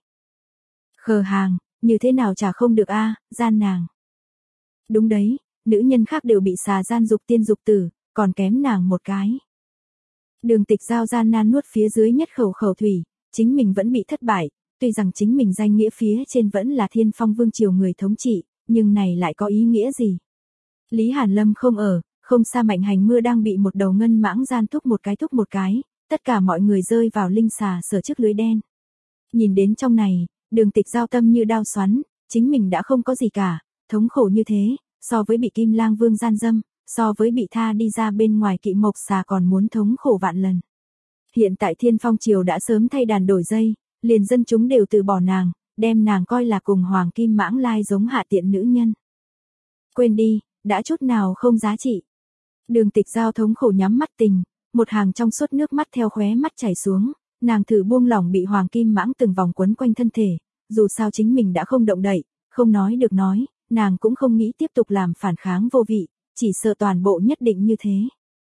Khờ hàng, như thế nào chả không được a, gian nàng. Đúng đấy, nữ nhân khác đều bị xà gian dục tiên dục tử, còn kém nàng một cái. Đường Tịch Giao gian nan nuốt phía dưới nhất khẩu khẩu thủy, chính mình vẫn bị thất bại, tuy rằng chính mình danh nghĩa phía trên vẫn là Thiên Phong Vương triều người thống trị, nhưng này lại có ý nghĩa gì? Lý Hàn Lâm không ở, không xa Mạnh Hành Mưa đang bị một đầu ngân mãng gian thúc một cái thúc một cái, tất cả mọi người rơi vào linh xà sở trước lưới đen. Nhìn đến trong này, Đường Tịch Giao tâm như đao xoắn, chính mình đã không có gì cả, thống khổ như thế, so với bị Kim Lang Vương gian dâm, so với bị tha đi ra bên ngoài kỵ mộc xà còn muốn thống khổ vạn lần. Hiện tại Thiên Phong triều đã sớm thay đàn đổi dây, liền dân chúng đều từ bỏ nàng, đem nàng coi là cùng hoàng kim mãng lai giống hạ tiện nữ nhân. Quên đi, đã chút nào không giá trị. Đường Tịch Giao thống khổ nhắm mắt tình, một hàng trong suốt nước mắt theo khóe mắt chảy xuống, nàng thử buông lỏng bị hoàng kim mãng từng vòng quấn quanh thân thể, dù sao chính mình đã không động đậy, không nói được nói, nàng cũng không nghĩ tiếp tục làm phản kháng vô vị, chỉ sợ toàn bộ nhất định như thế.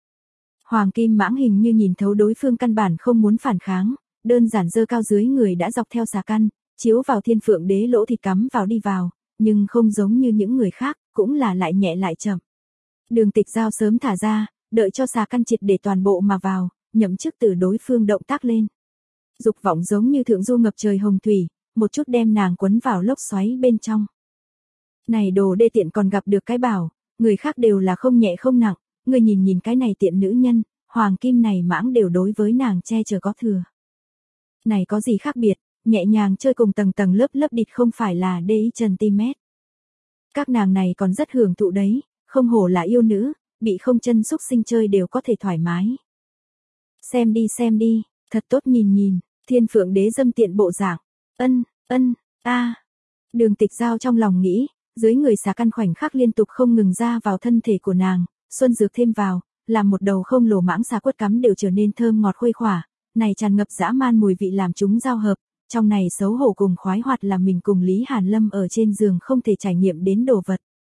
Hoàng kim mãng hình như nhìn thấu đối phương căn bản không muốn phản kháng, đơn giản giơ cao dưới người đã dọc theo xà căn, chiếu vào Thiên Phượng Đế lỗ thịt cắm vào đi vào, nhưng không giống như những người khác, cũng là lại nhẹ lại chậm. Đường Tịch Giao sớm thả ra, đợi cho xà căn triệt để toàn bộ mà vào, nhậm chức từ đối phương động tác lên. Dục vọng giống như thượng du ngập trời hồng thủy, một chút đem nàng quấn vào lốc xoáy bên trong. Này đồ đê tiện còn gặp được cái bảo, người khác đều là không nhẹ không nặng, người nhìn nhìn cái này tiện nữ nhân, hoàng kim này mãng đều đối với nàng che chở có thừa. Này có gì khác biệt, nhẹ nhàng chơi cùng tầng tầng lớp lớp địt không phải là đê cm. Các nàng này còn rất hưởng thụ đấy, không hổ là yêu nữ, bị không chân xúc sinh chơi đều có thể thoải mái. Xem đi xem đi, thật tốt nhìn nhìn, Thiên Phượng Đế dâm tiện bộ dạng, ân, ân, a. Đường Tịch Giao trong lòng nghĩ, dưới người xà căn khoảnh khắc liên tục không ngừng ra vào thân thể của nàng, xuân dược thêm vào, làm một đầu không lồ mãng xà quất cắm đều trở nên thơm ngọt khuây khỏa, này tràn ngập dã man mùi vị làm chúng giao hợp, trong này xấu hổ cùng khoái hoạt là mình cùng Lý Hàn Lâm ở trên giường không thể trải nghiệm đến đồ vật.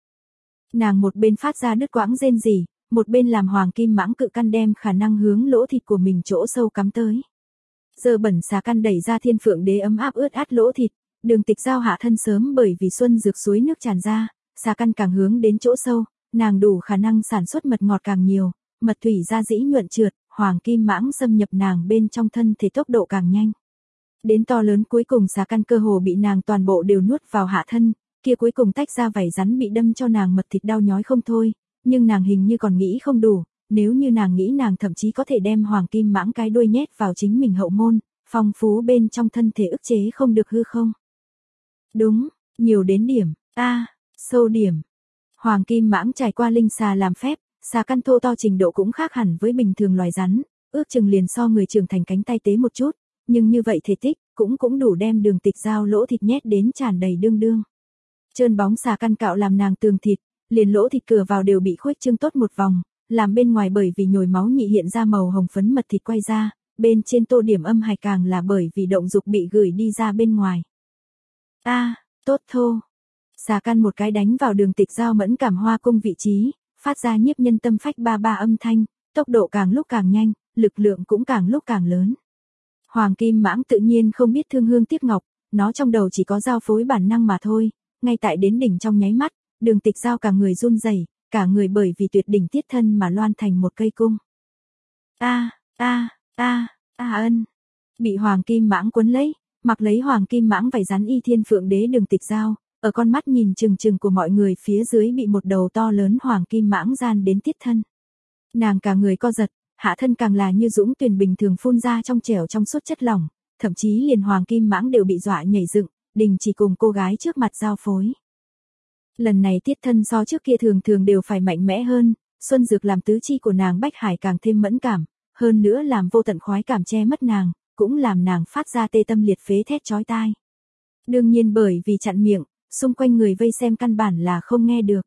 Nàng một bên phát ra đứt quãng rên rỉ, một bên làm hoàng kim mãng cự căn đem khả năng hướng lỗ thịt của mình chỗ sâu cắm tới. Giờ bẩn xà căn đẩy ra thiên phượng đế ấm áp ướt át lỗ thịt, Đường Tịch Giao hạ thân sớm bởi vì xuân dược suối nước tràn ra, xà căn càng hướng đến chỗ sâu, nàng đủ khả năng sản xuất mật ngọt càng nhiều, mật thủy ra dĩ nhuận trượt, hoàng kim mãng xâm nhập nàng bên trong thân thể tốc độ càng nhanh. Đến to lớn cuối cùng xà căn cơ hồ bị nàng toàn bộ đều nuốt vào hạ thân, kia cuối cùng tách ra vảy rắn bị đâm cho nàng mật thịt đau nhói không thôi, nhưng nàng hình như còn nghĩ không đủ, nếu như nàng nghĩ nàng thậm chí có thể đem hoàng kim mãng cái đuôi nhét vào chính mình hậu môn, phong phú bên trong thân thể ức chế không được hư không. Đúng, nhiều đến điểm, a, sâu điểm. Hoàng kim mãng trải qua linh xà làm phép, xà căn thô to trình độ cũng khác hẳn với bình thường loài rắn, ước chừng liền so người trưởng thành cánh tay tế một chút, nhưng như vậy thể tích cũng cũng đủ đem Đường Tịch Giao lỗ thịt nhét đến tràn đầy đương đương. Trơn bóng xà căn cạo làm nàng tường thịt, liền lỗ thịt cửa vào đều bị khuếch trương tốt một vòng, làm bên ngoài bởi vì nhồi máu nhị hiện ra màu hồng phấn mật thịt quay ra, bên trên tô điểm âm hài càng là bởi vì động dục bị gửi đi ra bên ngoài. A, à, tốt thô. Xà căn một cái đánh vào Đường Tịch Giao mẫn cảm hoa cung vị trí, phát ra nhiếp nhân tâm phách ba ba âm thanh, tốc độ càng lúc càng nhanh, lực lượng cũng càng lúc càng lớn. Hoàng kim mãng tự nhiên không biết thương hương tiếc ngọc, nó trong đầu chỉ có giao phối bản năng mà thôi, ngay tại đến đỉnh trong nháy mắt, Đường Tịch Giao cả người run rẩy, cả người bởi vì tuyệt đỉnh tiết thân mà loan thành một cây cung. A, a, a, a ân. Bị hoàng kim mãng cuốn lấy, mặc lấy hoàng kim mãng vảy rắn y thiên phượng đế Đường Tịch Giao, ở con mắt nhìn chừng chừng của mọi người phía dưới bị một đầu to lớn hoàng kim mãng gian đến tiết thân. Nàng cả người co giật, hạ thân càng là như dũng tuyền bình thường phun ra trong trẻo trong suốt chất lỏng, thậm chí liền hoàng kim mãng đều bị dọa nhảy dựng, đình chỉ cùng cô gái trước mặt giao phối. Lần này tiết thân so trước kia thường thường đều phải mạnh mẽ hơn, xuân dược làm tứ chi của nàng bách hải càng thêm mẫn cảm, hơn nữa làm vô tận khoái cảm che mất nàng, cũng làm nàng phát ra tê tâm liệt phế thét chói tai. Đương nhiên bởi vì chặn miệng, xung quanh người vây xem căn bản là không nghe được.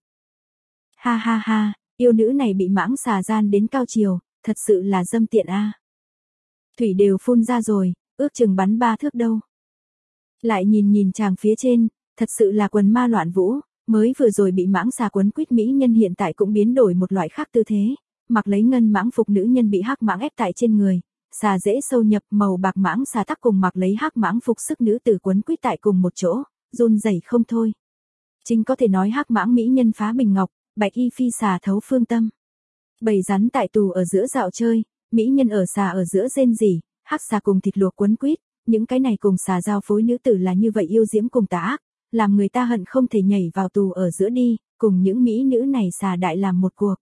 Ha ha ha, yêu nữ này bị mãng xà gian đến cao chiều, thật sự là dâm tiện a. Thủy đều phun ra rồi, ước chừng bắn ba thước đâu. Lại nhìn nhìn chàng phía trên, thật sự là quần ma loạn vũ, mới vừa rồi bị mãng xà quấn quýt mỹ nhân hiện tại cũng biến đổi một loại khác tư thế, mặc lấy ngân mãng phục nữ nhân bị hắc mãng ép tại trên người, xà dễ sâu nhập màu bạc mãng xà tắc cùng mặc lấy hắc mãng phục sức nữ tử quấn quýt tại cùng một chỗ, run rẩy không thôi. Chính có thể nói hắc mãng mỹ nhân phá bình ngọc, bạch y phi xà thấu phương tâm. Bầy rắn tại tù ở giữa dạo chơi, mỹ nhân ở xà ở giữa rên rỉ, hắc xà cùng thịt luộc quấn quýt, những cái này cùng xà giao phối nữ tử là như vậy yêu diễm cùng tà ác, làm người ta hận không thể nhảy vào tù ở giữa đi, cùng những mỹ nữ này xà đại làm một cuộc.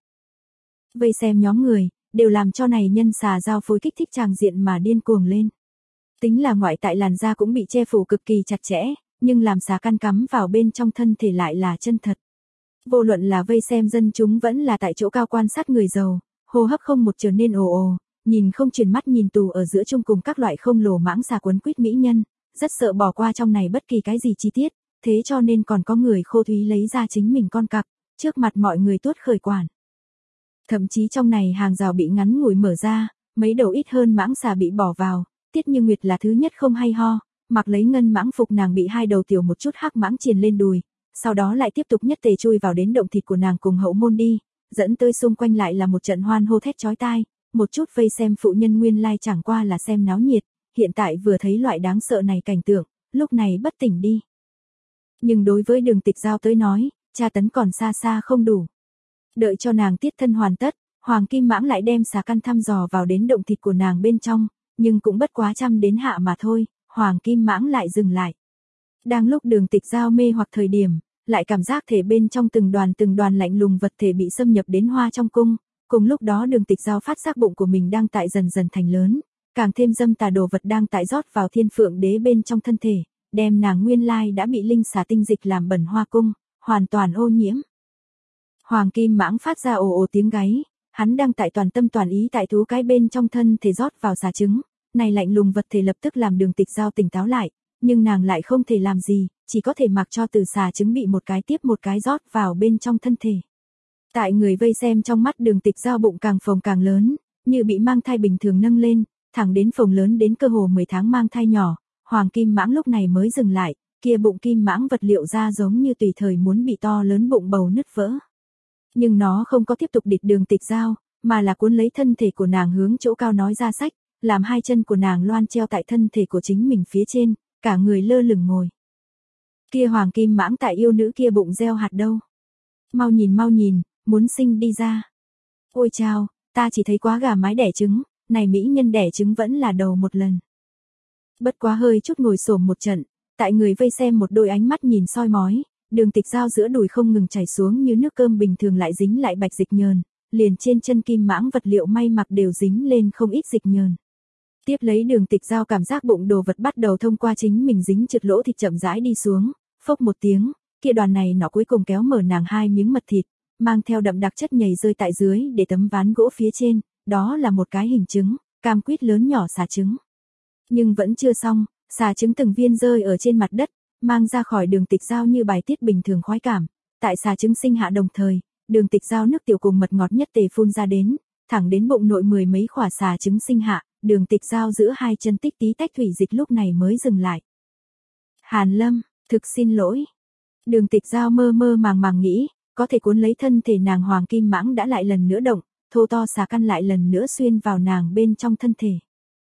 Vây xem nhóm người, đều làm cho này nhân xà giao phối kích thích tràng diện mà điên cuồng lên. Tính là ngoại tại làn da cũng bị che phủ cực kỳ chặt chẽ, nhưng làm xà căn cắm vào bên trong thân thể lại là chân thật. Vô luận là vây xem dân chúng vẫn là tại chỗ cao quan sát người giàu, hô hấp không một trở nên ồ ồ, nhìn không chuyển mắt nhìn tù ở giữa chung cùng các loại không lồ mãng xà quấn quýt mỹ nhân, rất sợ bỏ qua trong này bất kỳ cái gì chi tiết, thế cho nên còn có người khô thúy lấy ra chính mình con cặc, trước mặt mọi người tuốt khởi quản. Thậm chí trong này hàng rào bị ngắn ngủi mở ra, mấy đầu ít hơn mãng xà bị bỏ vào, Tiết Như Nguyệt là thứ nhất không hay ho, mặc lấy ngân mãng phục nàng bị hai đầu tiểu một chút hắc mãng triền lên đùi, sau đó lại tiếp tục nhất tề chui vào đến động thịt của nàng cùng hậu môn đi, dẫn tới xung quanh lại là một trận hoan hô thét chói tai, một chút vây xem phụ nhân nguyên lai chẳng qua là xem náo nhiệt, hiện tại vừa thấy loại đáng sợ này cảnh tượng, lúc này bất tỉnh đi. Nhưng đối với Đường Tịch Giao tới nói, tra tấn còn xa xa không đủ. Đợi cho nàng tiết thân hoàn tất, Hoàng Kim Mãng lại đem xà căn thăm dò vào đến động thịt của nàng bên trong, nhưng cũng bất quá trăm đến hạ mà thôi, Hoàng Kim Mãng lại dừng lại. Đang lúc Đường Tịch Giao mê hoặc thời điểm, lại cảm giác thể bên trong từng đoàn từng đoàn lạnh lùng vật thể bị xâm nhập đến hoa trong cung, cùng lúc đó Đường Tịch Giao phát giác bụng của mình đang tại dần dần thành lớn, càng thêm dâm tà đồ vật đang tại rót vào Thiên Phượng Đế bên trong thân thể, đem nàng nguyên lai đã bị linh xà tinh dịch làm bẩn hoa cung, hoàn toàn ô nhiễm. Hoàng Kim Mãng phát ra ồ ồ tiếng gáy, hắn đang tại toàn tâm toàn ý tại thú cái bên trong thân thể rót vào xà trứng, này lạnh lùng vật thể lập tức làm Đường Tịch Giao tỉnh táo lại, nhưng nàng lại không thể làm gì, chỉ có thể mặc cho từ xà trứng bị một cái tiếp một cái rót vào bên trong thân thể. Tại người vây xem trong mắt Đường Tịch Giao bụng càng phồng càng lớn, như bị mang thai bình thường nâng lên, thẳng đến phồng lớn đến cơ hồ mười tháng mang thai nhỏ, Hoàng Kim Mãng lúc này mới dừng lại, kia bụng kim mãng vật liệu ra giống như tùy thời muốn bị to lớn bụng bầu nứt vỡ. Nhưng nó không có tiếp tục địch Đường Tịch Giao, mà là cuốn lấy thân thể của nàng hướng chỗ cao nói ra sách, làm hai chân của nàng loan treo tại thân thể của chính mình phía trên, cả người lơ lửng ngồi. Kia hoàng kim mãng tại yêu nữ kia bụng gieo hạt đâu. Mau nhìn mau nhìn, muốn sinh đi ra. Ôi chao, ta chỉ thấy quá gà mái đẻ trứng, này mỹ nhân đẻ trứng vẫn là đầu một lần. Bất quá hơi chút ngồi xổm một trận, tại người vây xem một đôi ánh mắt nhìn soi mói, Đường Tịch Giao giữa đùi không ngừng chảy xuống như nước cơm bình thường lại dính lại bạch dịch nhờn, liền trên chân kim mãng vật liệu may mặc đều dính lên không ít dịch nhờn. Tiếp lấy Đường Tịch Giao cảm giác bụng đồ vật bắt đầu thông qua chính mình dính trượt lỗ thịt chậm rãi đi xuống, phốc một tiếng, kia đoàn này nó cuối cùng kéo mở nàng hai miếng mật thịt, mang theo đậm đặc chất nhầy rơi tại dưới để tấm ván gỗ phía trên, đó là một cái hình trứng, cam quýt lớn nhỏ xà trứng. Nhưng vẫn chưa xong, xà trứng từng viên rơi ở trên mặt đất, mang ra khỏi Đường Tịch Giao như bài tiết bình thường khoái cảm, tại xà trứng sinh hạ đồng thời, Đường Tịch Giao nước tiểu cùng mật ngọt nhất tề phun ra đến, thẳng đến bụng nội mười mấy khỏa xà trứng sinh hạ, Đường Tịch Giao giữa hai chân tích tí tách thủy dịch lúc này mới dừng lại. Hàn Lâm, thực xin lỗi. Đường Tịch Giao mơ mơ màng màng nghĩ, có thể cuốn lấy thân thể nàng hoàng kim mãng đã lại lần nữa động, thô to xà căn lại lần nữa xuyên vào nàng bên trong thân thể.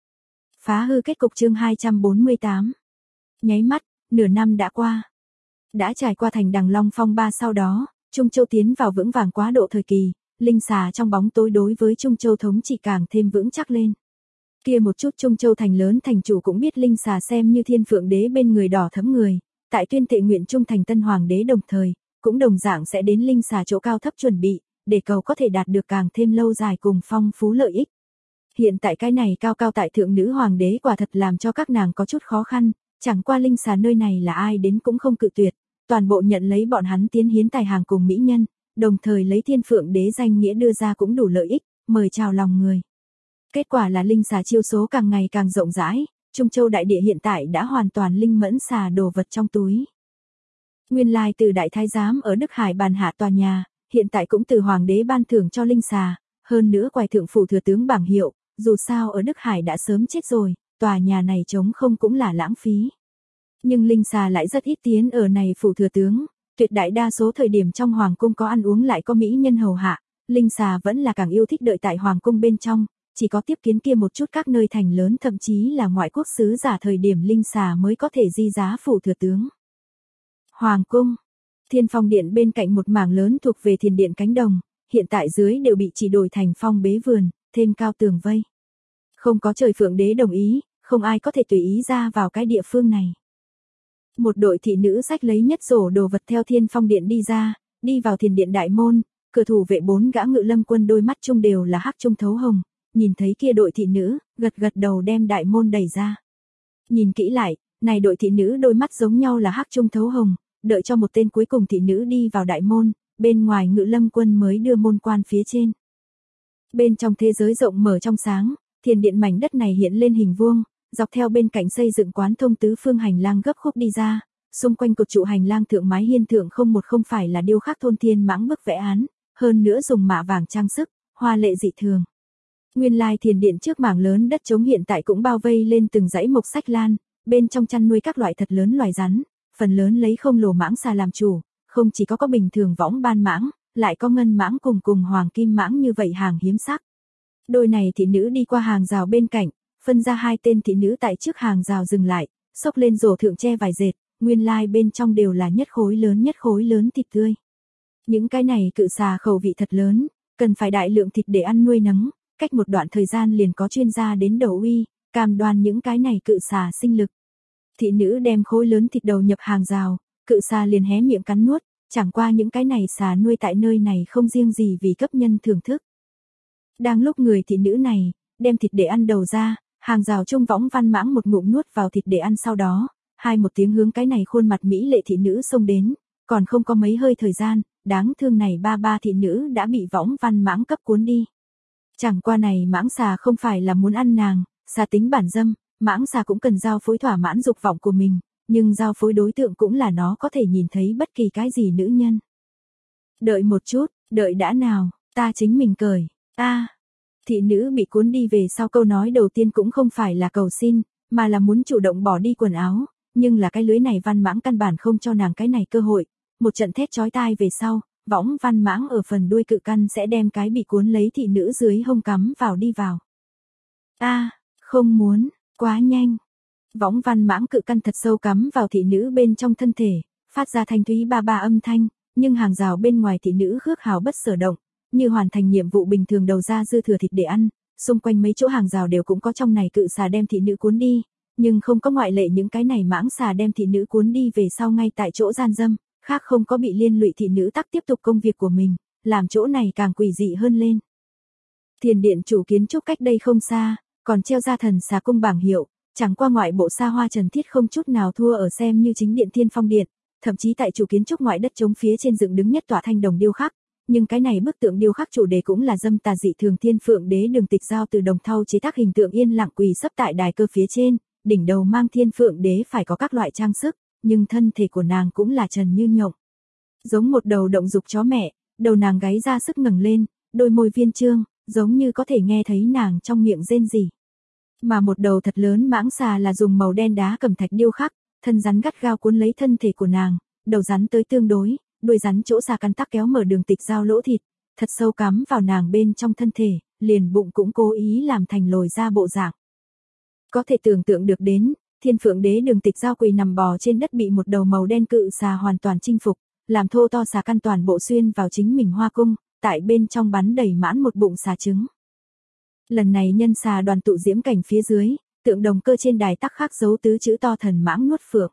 Phá hư kết cục chương hai trăm bốn mươi tám. Nháy mắt, nửa năm đã qua. Đã trải qua thành Đằng Long phong ba sau đó, Trung Châu tiến vào vững vàng quá độ thời kỳ, linh xà trong bóng tối đối với Trung Châu thống trị càng thêm vững chắc lên. Kia một chút Trung Châu thành lớn thành chủ cũng biết linh xà xem như thiên phượng đế bên người đỏ thấm người, tại tuyên thệ nguyện trung thành tân hoàng đế đồng thời, cũng đồng dạng sẽ đến linh xà chỗ cao thấp chuẩn bị, để cầu có thể đạt được càng thêm lâu dài cùng phong phú lợi ích. Hiện tại cái này cao cao tại thượng nữ hoàng đế quả thật làm cho các nàng có chút khó khăn, chẳng qua linh xà nơi này là ai đến cũng không cự tuyệt, toàn bộ nhận lấy bọn hắn tiến hiến tài hàng cùng mỹ nhân, đồng thời lấy thiên phượng đế danh nghĩa đưa ra cũng đủ lợi ích, mời chào lòng người. Kết quả là linh xà chiêu số càng ngày càng rộng rãi, Trung Châu đại địa hiện tại đã hoàn toàn linh mẫn xà đồ vật trong túi. Nguyên lai từ đại thái giám ở Đức Hải bàn hạ tòa nhà, hiện tại cũng từ hoàng đế ban thưởng cho linh xà, hơn nữa quài thượng phủ thừa tướng bảng hiệu, dù sao ở Đức Hải đã sớm chết rồi, tòa nhà này trống không cũng là lãng phí. Nhưng linh xà lại rất ít tiến ở này phủ thừa tướng, tuyệt đại đa số thời điểm trong hoàng cung có ăn uống lại có mỹ nhân hầu hạ, linh xà vẫn là càng yêu thích đợi tại hoàng cung bên trong, chỉ có tiếp kiến kia một chút các nơi thành lớn thậm chí là ngoại quốc sứ giả thời điểm linh xà mới có thể di giá phủ thừa tướng. Hoàng cung, Thiên Phong điện bên cạnh một mảng lớn thuộc về Thiền điện cánh đồng, hiện tại dưới đều bị chỉ đổi thành phong bế vườn, thêm cao tường vây. Không có trời phượng đế đồng ý, không ai có thể tùy ý ra vào cái địa phương này. Một đội thị nữ xách lấy nhất rổ đồ vật theo Thiên Phong điện đi ra, đi vào Thiền điện đại môn, cửa thủ vệ bốn gã ngự lâm quân đôi mắt chung đều là hắc trung thấu hồng, nhìn thấy kia đội thị nữ, gật gật đầu đem đại môn đẩy ra. Nhìn kỹ lại, này đội thị nữ đôi mắt giống nhau là hắc trung thấu hồng, đợi cho một tên cuối cùng thị nữ đi vào đại môn, bên ngoài ngự lâm quân mới đưa môn quan phía trên. Bên trong thế giới rộng mở trong sáng, Thiền điện mảnh đất này hiện lên hình vuông, dọc theo bên cạnh xây dựng quán thông tứ phương hành lang gấp khúc đi ra, xung quanh cột trụ hành lang thượng mái hiên thượng không một không phải là điêu khắc thôn thiên mãng bức vẽ án, hơn nữa dùng mạ vàng trang sức, hoa lệ dị thường. Nguyên lai Thiền điện trước mảng lớn đất trống hiện tại cũng bao vây lên từng dãy mộc sách lan, bên trong chăn nuôi các loại thật lớn loài rắn, phần lớn lấy không lồ mãng xà làm chủ, không chỉ có có bình thường võng ban mãng, lại có ngân mãng cùng cùng hoàng kim mãng như vậy hàng hiếm sắc. Đôi này thị nữ đi qua hàng rào bên cạnh, phân ra hai tên thị nữ tại trước hàng rào dừng lại, xốc lên rổ thượng che vải dệt, nguyên lai bên trong đều là nhất khối lớn nhất khối lớn thịt tươi. Những cái này cự xà khẩu vị thật lớn, cần phải đại lượng thịt để ăn nuôi nấng, cách một đoạn thời gian liền có chuyên gia đến đầu uy, cam đoan những cái này cự xà sinh lực. Thị nữ đem khối lớn thịt đầu nhập hàng rào, cự xà liền hé miệng cắn nuốt, chẳng qua những cái này xà nuôi tại nơi này không riêng gì vì cấp nhân thưởng thức. Đang lúc người thị nữ này, đem thịt để ăn đầu ra, hàng rào trung võng văn mãng một ngụm nuốt vào thịt để ăn sau đó, hai một tiếng hướng cái này khuôn mặt mỹ lệ thị nữ xông đến, còn không có mấy hơi thời gian, đáng thương này ba ba thị nữ đã bị võng văn mãng cấp cuốn đi. Chẳng qua này mãng xà không phải là muốn ăn nàng, xà tính bản dâm, mãng xà cũng cần giao phối thỏa mãn dục vọng của mình, nhưng giao phối đối tượng cũng là nó có thể nhìn thấy bất kỳ cái gì nữ nhân. Đợi một chút, đợi đã nào, ta chính mình cởi, ta. Thị nữ bị cuốn đi về sau câu nói đầu tiên cũng không phải là cầu xin, mà là muốn chủ động bỏ đi quần áo, nhưng là cái lưới này văn mãng căn bản không cho nàng cái này cơ hội, một trận thét chói tai về sau, võng văn mãng ở phần đuôi cự căn sẽ đem cái bị cuốn lấy thị nữ dưới hông cắm vào đi vào. A, à, không muốn, quá nhanh. Võng văn mãng cự căn thật sâu cắm vào thị nữ bên trong thân thể, phát ra thanh thúy ba ba âm thanh, nhưng hàng rào bên ngoài thị nữ khước hào bất sở động, như hoàn thành nhiệm vụ bình thường đầu ra dư thừa thịt để ăn, xung quanh mấy chỗ hàng rào đều cũng có trong này cự xà đem thị nữ cuốn đi, nhưng không có ngoại lệ những cái này mãng xà đem thị nữ cuốn đi về sau ngay tại chỗ gian dâm, khác không có bị liên lụy thị nữ tắc tiếp tục công việc của mình, làm chỗ này càng quỷ dị hơn lên. Thiền điện chủ kiến trúc cách đây không xa, còn treo ra thần xà cung bảng hiệu, chẳng qua ngoại bộ xa hoa trần thiết không chút nào thua ở xem như chính điện Thiên Phong điện, thậm chí tại chủ kiến trúc ngoại đất trống phía trên dựng đứng nhất tòa thanh đồng điêu khắc, nhưng cái này bức tượng điêu khắc chủ đề cũng là dâm tà dị thường Thiên Phượng Đế Đường Tịch Giao từ đồng thau chế tác hình tượng yên lặng quỳ sấp tại đài cơ phía trên, đỉnh đầu mang Thiên Phượng Đế phải có các loại trang sức, nhưng thân thể của nàng cũng là trần như nhộng. Giống một đầu động dục chó mẹ, đầu nàng gáy ra sức ngẩng lên, đôi môi viên trương, giống như có thể nghe thấy nàng trong miệng rên rỉ. Mà một đầu thật lớn mãng xà là dùng màu đen đá cẩm thạch điêu khắc, thân rắn gắt gao cuốn lấy thân thể của nàng, đầu rắn tới tương đối, đuôi rắn chỗ xà căn tắc kéo mở Đường Tịch Giao lỗ thịt, thật sâu cắm vào nàng bên trong thân thể, liền bụng cũng cố ý làm thành lồi ra bộ dạng. Có thể tưởng tượng được đến, Thiên Phượng Đế Đường Tịch Giao quỳ nằm bò trên đất bị một đầu màu đen cự xà hoàn toàn chinh phục, làm thô to xà căn toàn bộ xuyên vào chính mình hoa cung, tại bên trong bắn đầy mãn một bụng xà trứng. Lần này nhân xà đoàn tụ diễm cảnh phía dưới, tượng đồng cơ trên đài tắc khắc dấu tứ chữ to thần mãng nuốt phượng.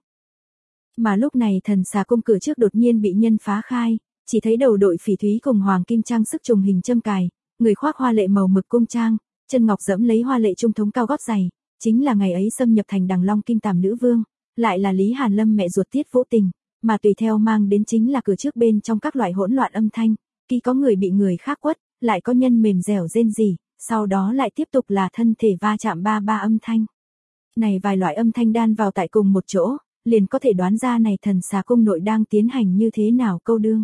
Mà lúc này thần xà cung cửa trước đột nhiên bị nhân phá khai, chỉ thấy đầu đội phỉ thúy cùng hoàng kim trang sức trùng hình châm cài, người khoác hoa lệ màu mực cung trang, chân ngọc dẫm lấy hoa lệ trung thống cao gót giày, chính là ngày ấy xâm nhập thành Đằng Long Kim Tàm nữ vương, lại là Lý Hàn Lâm mẹ ruột Tiết Vũ Tình, mà tùy theo mang đến chính là cửa trước bên trong các loại hỗn loạn âm thanh, khi có người bị người khác quất, lại có nhân mềm dẻo rên rỉ, sau đó lại tiếp tục là thân thể va chạm ba ba âm thanh. Này vài loại âm thanh đan vào tại cùng một chỗ, liền có thể đoán ra này thần xà cung nội đang tiến hành như thế nào câu đương.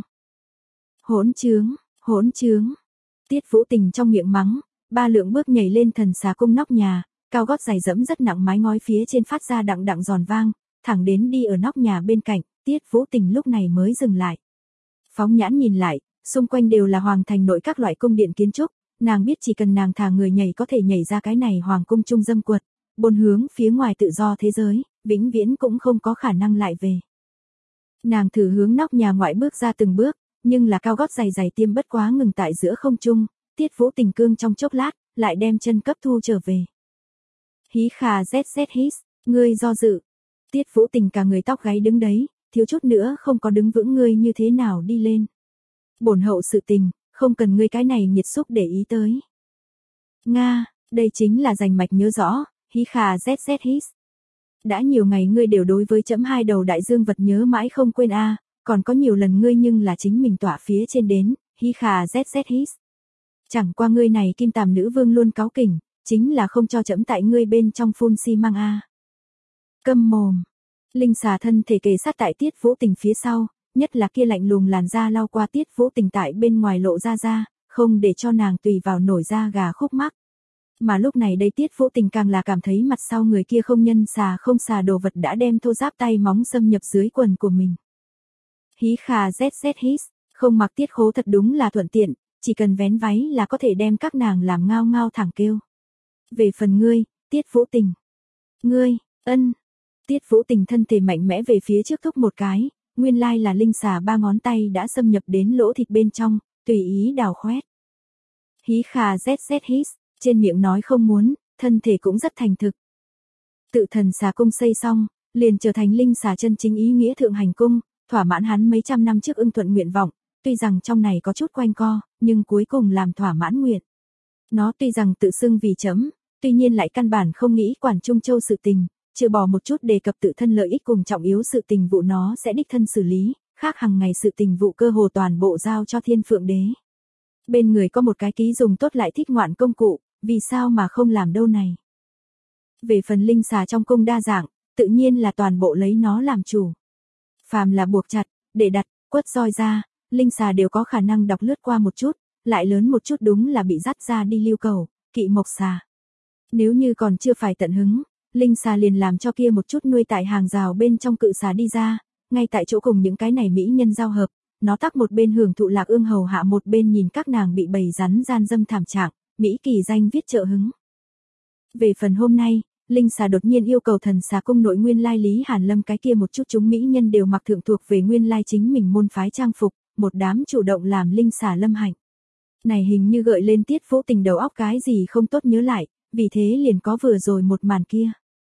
Hỗn trướng, hỗn trướng. Tiết Vũ Tình trong miệng mắng, ba lượng bước nhảy lên thần xà cung nóc nhà, cao gót giày dẫm rất nặng mái ngói phía trên phát ra đặng đặng giòn vang, thẳng đến đi ở nóc nhà bên cạnh, Tiết Vũ Tình lúc này mới dừng lại. Phóng nhãn nhìn lại, xung quanh đều là hoàng thành nội các loại cung điện kiến trúc, nàng biết chỉ cần nàng thả người nhảy có thể nhảy ra cái này hoàng cung trung dâm quật, bôn hướng phía ngoài tự do thế giới, vĩnh viễn cũng không có khả năng lại về. Nàng thử hướng nóc nhà ngoại bước ra từng bước, nhưng là cao gót giày giày tiêm bất quá ngừng tại giữa không trung, Tiết Vũ Tình cương trong chốc lát, lại đem chân cấp thu trở về. Hí khà zét zét hít, ngươi do dự. Tiết Vũ Tình cả người tóc gáy đứng đấy, thiếu chút nữa không có đứng vững, ngươi như thế nào đi lên. Bổn hậu sự tình, không cần ngươi cái này nhiệt xúc để ý tới. Nga, đây chính là rành mạch nhớ rõ, hí khà zét zét hít. Đã nhiều ngày ngươi đều đối với chấm hai đầu đại dương vật nhớ mãi không quên a, à, còn có nhiều lần ngươi nhưng là chính mình tỏa phía trên đến, hí khà zét zét hít. Chẳng qua ngươi này Kim Tàm nữ vương luôn cáu kỉnh, chính là không cho chấm tại ngươi bên trong phun xi măng a. Câm mồm. Linh xà thân thể kề sát tại Tiết Vũ Tình phía sau, nhất là kia lạnh lùng làn da lau qua Tiết Vũ Tình tại bên ngoài lộ ra ra, không để cho nàng tùy vào nổi da gà khúc mắc. Mà lúc này đây Tiết Vũ Tình càng là cảm thấy mặt sau người kia không nhân xà không xà đồ vật đã đem thô giáp tay móng xâm nhập dưới quần của mình. Hí khà zét zét hít, không mặc tiết khố thật đúng là thuận tiện, chỉ cần vén váy là có thể đem các nàng làm ngao ngao thẳng kêu. Về phần ngươi, Tiết Vũ Tình. Ngươi, ân. Tiết Vũ Tình thân thể mạnh mẽ về phía trước thúc một cái, nguyên lai là linh xà ba ngón tay đã xâm nhập đến lỗ thịt bên trong, tùy ý đào khoét. Hí khà zét zét hít, trên miệng nói không muốn, thân thể cũng rất thành thực. Tự thần xà cung xây xong, liền trở thành linh xà chân chính ý nghĩa thượng hành cung, thỏa mãn hắn mấy trăm năm trước ưng thuận nguyện vọng, tuy rằng trong này có chút quanh co, nhưng cuối cùng làm thỏa mãn nguyện. Nó tuy rằng tự xưng vì chấm, tuy nhiên lại căn bản không nghĩ quản Trung Châu sự tình, trừ bỏ một chút đề cập tự thân lợi ích cùng trọng yếu sự tình vụ nó sẽ đích thân xử lý, khác hàng ngày sự tình vụ cơ hồ toàn bộ giao cho Thiên Phượng Đế. Bên người có một cái ký dùng tốt lại thích ngoạn công cụ, vì sao mà không làm đâu này. Về phần linh xà trong cung đa dạng, tự nhiên là toàn bộ lấy nó làm chủ. Phàm là buộc chặt, để đặt, quất roi ra, linh xà đều có khả năng đọc lướt qua một chút, lại lớn một chút đúng là bị dắt ra đi lưu cầu, kỵ mộc xà. Nếu như còn chưa phải tận hứng, linh xà liền làm cho kia một chút nuôi tại hàng rào bên trong cự xà đi ra, ngay tại chỗ cùng những cái này mỹ nhân giao hợp, nó tắc một bên hưởng thụ Lạc Ương hầu hạ một bên nhìn các nàng bị bầy rắn gian dâm thảm trạng, Mỹ kỳ danh viết trợ hứng. Về phần hôm nay, Linh xà đột nhiên yêu cầu thần xà cung nội nguyên lai Lý Hàn Lâm cái kia một chút chúng mỹ nhân đều mặc thượng thuộc về nguyên lai chính mình môn phái trang phục, một đám chủ động làm Linh xà lâm hạnh. Này hình như gợi lên Tiết Vũ Tình đầu óc cái gì không tốt nhớ lại, vì thế liền có vừa rồi một màn kia.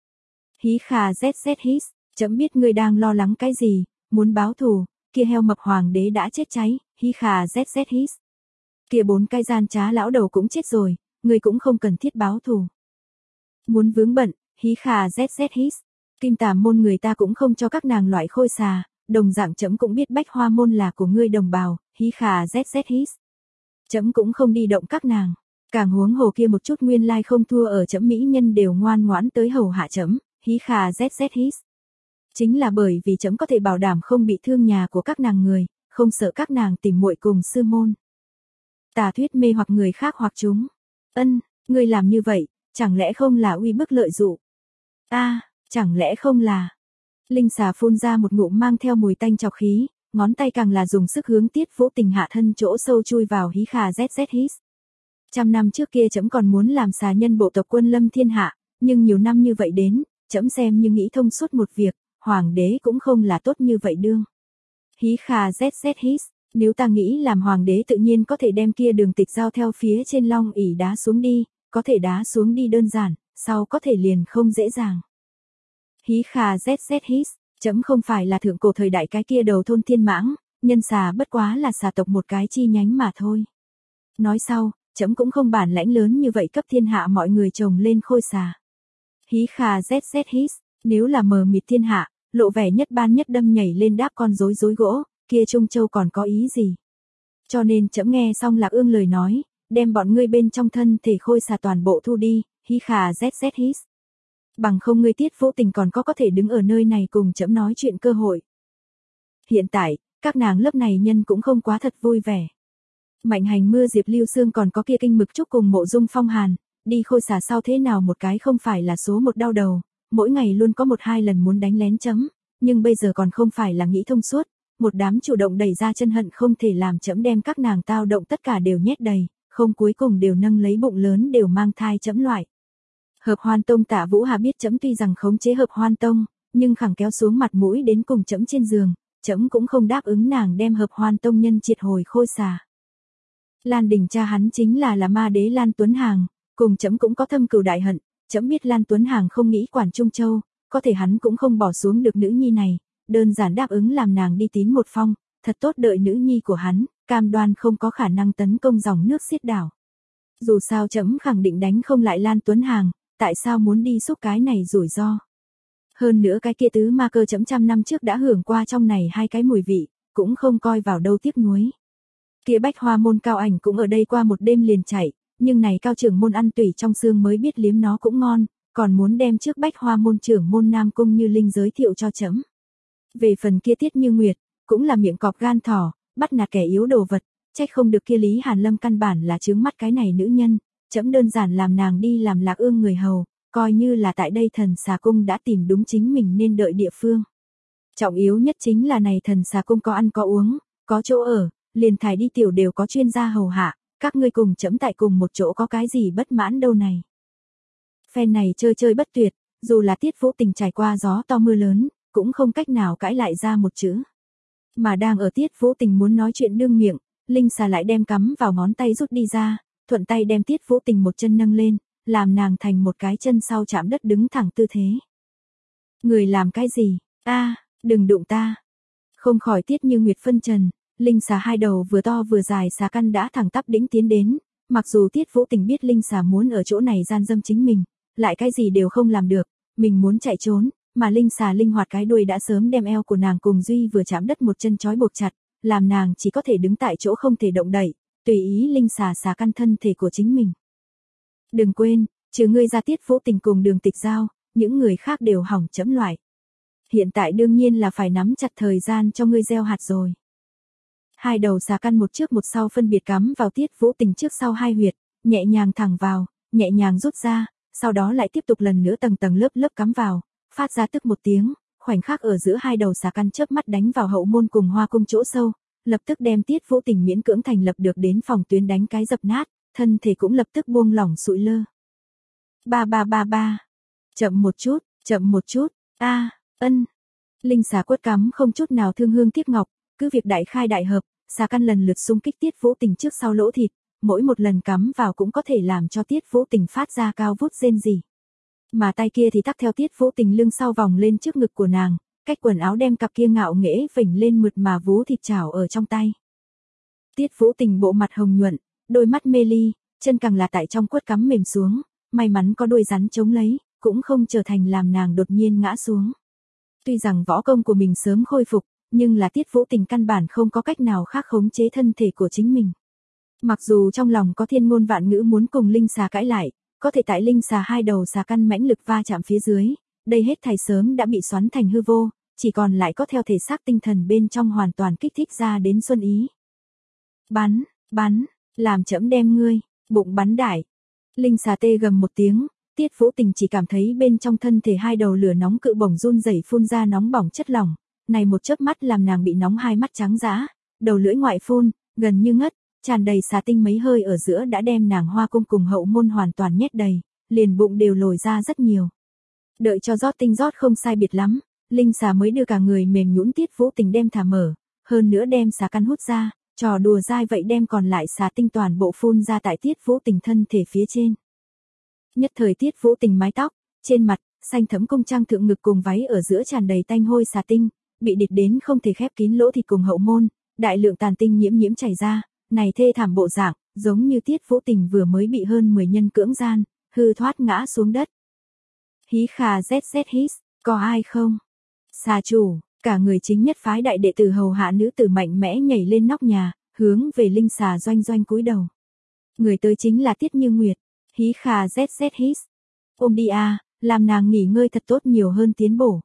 Hí khà zz hít, chấm biết ngươi đang lo lắng cái gì, muốn báo thù, kia heo mập hoàng đế đã chết cháy, hí khà zz hít. Kia bốn cái gian trá lão đầu cũng chết rồi, ngươi cũng không cần thiết báo thù. Muốn vướng bận, hí khà zz hít. Kim Tàm môn người ta cũng không cho các nàng loại khôi xà, đồng dạng chấm cũng biết Bách Hoa môn là của ngươi đồng bào, hí khà zz hít. Chấm cũng không đi động các nàng, càng huống hồ kia một chút nguyên lai không thua ở chấm mỹ nhân đều ngoan ngoãn tới hầu hạ chấm, hí khà zz hít. Chính là bởi vì chấm có thể bảo đảm không bị thương nhà của các nàng người, không sợ các nàng tìm muội cùng sư môn. Tà thuyết mê hoặc người khác hoặc chúng. Ân, ngươi làm như vậy, chẳng lẽ không là uy bức lợi dụ? A, à, chẳng lẽ không là? Linh xà phun ra một ngụm mang theo mùi tanh chọc khí, ngón tay càng là dùng sức hướng Tiết Vũ Tình hạ thân chỗ sâu chui vào hí khà zz hít. Trăm năm trước kia chấm còn muốn làm xà nhân bộ tộc quân lâm thiên hạ, nhưng nhiều năm như vậy đến, chấm xem như nghĩ thông suốt một việc, hoàng đế cũng không là tốt như vậy đương. Hí khà zz hít, nếu ta nghĩ làm hoàng đế tự nhiên có thể đem kia Đường Tịch Giao theo phía trên long ỷ đá xuống đi, có thể đá xuống đi đơn giản, sau có thể liền không dễ dàng. Hí khà zz hít, chấm không phải là thượng cổ thời đại cái kia đầu thôn thiên mãng, nhân xà bất quá là xà tộc một cái chi nhánh mà thôi. Nói sau, chấm cũng không bản lãnh lớn như vậy cấp thiên hạ mọi người trồng lên khôi xà. Hí khà zz hít, nếu là mờ mịt thiên hạ, lộ vẻ nhất ban nhất đâm nhảy lên đáp con rối rối gỗ, kia Trung Châu còn có ý gì? Cho nên chấm nghe xong Lạc Ương lời nói, đem bọn ngươi bên trong thân thể khôi xà toàn bộ thu đi, hí khà zz hít. Bằng không ngươi Tiết Vũ Tình còn có có thể đứng ở nơi này cùng chấm nói chuyện cơ hội. Hiện tại, các nàng lớp này nhân cũng không quá thật vui vẻ. Mạnh Hành Mưa Diệp Lưu Sương còn có kia Kinh Mực Trúc cùng Mộ Dung Phong Hàn, đi khôi xà sao thế nào một cái không phải là số một đau đầu, mỗi ngày luôn có một hai lần muốn đánh lén chấm, nhưng bây giờ còn không phải là nghĩ thông suốt, một đám chủ động đẩy ra chân hận không thể làm chấm đem các nàng tao động tất cả đều nhét đầy, không cuối cùng đều nâng lấy bụng lớn đều mang thai chấm loại. Hợp Hoan Tông Tạ Vũ Hà biết chấm tuy rằng khống chế Hợp Hoan Tông, nhưng khẳng kéo xuống mặt mũi đến cùng chấm trên giường, chấm cũng không đáp ứng nàng đem Hợp Hoan Tông nhân triệt hồi khôi xà. Lan Đình cha hắn chính là là ma đế Lan Tuấn Hàng, cùng chấm cũng có thâm cừu đại hận, chấm biết Lan Tuấn Hàng không nghĩ quản Trung Châu, có thể hắn cũng không bỏ xuống được nữ nhi này, đơn giản đáp ứng làm nàng đi tín một phong, thật tốt đợi nữ nhi của hắn, cam đoan không có khả năng tấn công dòng nước xiết đảo. Dù sao chấm khẳng định đánh không lại Lan Tuấn Hàng, tại sao muốn đi xúc cái này rủi ro. Hơn nữa cái kia tứ ma cơ chấm trăm năm trước đã hưởng qua trong này hai cái mùi vị, cũng không coi vào đâu tiếc nuối. Kia Bách Hoa môn Cao Ảnh cũng ở đây qua một đêm liền chạy, nhưng này Cao trưởng môn ăn tủy trong xương mới biết liếm nó cũng ngon, còn muốn đem trước Bách Hoa môn trưởng môn Nam Cung Như Linh giới thiệu cho chấm. Về phần kia Tiết Như Nguyệt, cũng là miệng cọp gan thỏ, bắt nạt kẻ yếu đồ vật, trách không được kia Lý Hàn Lâm căn bản là chướng mắt cái này nữ nhân, chấm đơn giản làm nàng đi làm Lạc Ương người hầu, coi như là tại đây thần xà cung đã tìm đúng chính mình nên đợi địa phương. Trọng yếu nhất chính là này thần xà cung có ăn có uống, có chỗ ở, liền thải đi tiểu đều có chuyên gia hầu hạ, các ngươi cùng chấm tại cùng một chỗ có cái gì bất mãn đâu này. Phen này chơi chơi bất tuyệt, dù là Tiết Vũ Tình trải qua gió to mưa lớn, cũng không cách nào cãi lại ra một chữ. Mà đang ở Tiết Vũ Tình muốn nói chuyện đương miệng, Linh xà lại đem cắm vào ngón tay rút đi ra, thuận tay đem Tiết Vũ Tình một chân nâng lên, làm nàng thành một cái chân sau chạm đất đứng thẳng tư thế. Người làm cái gì? A, à, đừng đụng ta. Không khỏi Tiết Như Nguyệt phân trần, Linh xà hai đầu vừa to vừa dài xà căn đã thẳng tắp đĩnh tiến đến, mặc dù Tiết Vũ Tình biết Linh xà muốn ở chỗ này gian dâm chính mình, lại cái gì đều không làm được, mình muốn chạy trốn, mà Linh xà linh hoạt cái đuôi đã sớm đem eo của nàng cùng Duy vừa chạm đất một chân trói buộc chặt, làm nàng chỉ có thể đứng tại chỗ không thể động đậy, tùy ý Linh xà xà căn thân thể của chính mình. Đừng quên, trừ ngươi ra Tiết Vũ Tình cùng Đường Tịch Giao, những người khác đều hỏng chấm loại. Hiện tại đương nhiên là phải nắm chặt thời gian cho ngươi gieo hạt rồi. Hai đầu xà căn một trước một sau phân biệt cắm vào Tiết Vũ Tình trước sau hai huyệt, nhẹ nhàng thẳng vào, nhẹ nhàng rút ra, sau đó lại tiếp tục lần nữa tầng tầng lớp lớp cắm vào, phát ra tức một tiếng, khoảnh khắc ở giữa hai đầu xà căn chớp mắt đánh vào hậu môn cùng hoa cung chỗ sâu, lập tức đem Tiết Vũ Tình miễn cưỡng thành lập được đến phòng tuyến đánh cái dập nát, thân thể cũng lập tức buông lỏng sụi lơ. Ba ba ba ba. Chậm một chút, chậm một chút, a, ân. Linh xà quất cắm không chút nào thương hương tiếc ngọc, cứ việc đại khai đại hợp, xà căn lần lượt xung kích Tiết Vũ Tình trước sau lỗ thịt, mỗi một lần cắm vào cũng có thể làm cho Tiết Vũ Tình phát ra cao vút rên rỉ. Mà tay kia thì tắc theo Tiết Vũ Tình lưng sau vòng lên trước ngực của nàng, cách quần áo đem cặp kia ngạo nghễ vểnh lên mượt mà vú thịt chảo ở trong tay. Tiết Vũ Tình bộ mặt hồng nhuận, đôi mắt mê ly, chân càng là tại trong quất cắm mềm xuống, may mắn có đuôi rắn chống lấy, cũng không trở thành làm nàng đột nhiên ngã xuống. Tuy rằng võ công của mình sớm khôi phục, nhưng là Tiết Vũ Tình căn bản không có cách nào khác khống chế thân thể của chính mình. Mặc dù trong lòng có thiên ngôn vạn ngữ muốn cùng linh xà cãi lại, có thể tại linh xà hai đầu xà căn mãnh lực va chạm phía dưới, đây hết thảy sớm đã bị xoắn thành hư vô, chỉ còn lại có theo thể xác tinh thần bên trong hoàn toàn kích thích ra đến xuân ý. Bắn, bắn, làm trẫm đem ngươi, bụng bắn đại. Linh xà tê gầm một tiếng, Tiết Vũ Tình chỉ cảm thấy bên trong thân thể hai đầu lửa nóng cự bổng run rẩy phun ra nóng bỏng chất lỏng, này một chớp mắt làm nàng bị nóng hai mắt trắng dã, đầu lưỡi ngoại phun, gần như ngất, tràn đầy xà tinh mấy hơi ở giữa đã đem nàng hoa cung cùng hậu môn hoàn toàn nhét đầy, liền bụng đều lồi ra rất nhiều. Đợi cho rót tinh rót không sai biệt lắm, linh xà mới đưa cả người mềm nhũn Tiết Vũ Tình đem thả mở, hơn nữa đem xà căn hút ra, trò đùa dai vậy đem còn lại xà tinh toàn bộ phun ra tại Tiết Vũ Tình thân thể phía trên. Nhất thời Tiết Vũ Tình mái tóc, trên mặt, xanh thẫm cung trang thượng ngực cùng váy ở giữa tràn đầy tanh hôi xà tinh, bị địch đến không thể khép kín lỗ thịt cùng hậu môn, đại lượng tàn tinh nhiễm nhiễm chảy ra, này thê thảm bộ dạng, giống như Tiết Vũ Tình vừa mới bị hơn mười nhân cưỡng gian, hư thoát ngã xuống đất. Hí khà zz hít, có ai không? Xà chủ, cả người chính nhất phái đại đệ tử hầu hạ nữ tử mạnh mẽ nhảy lên nóc nhà, hướng về linh xà doanh doanh cúi đầu. Người tới chính là Tiết Như Nguyệt. Hí khà zz hít. Ôm đi a, làm nàng nghỉ ngơi thật tốt nhiều hơn tiến bổ.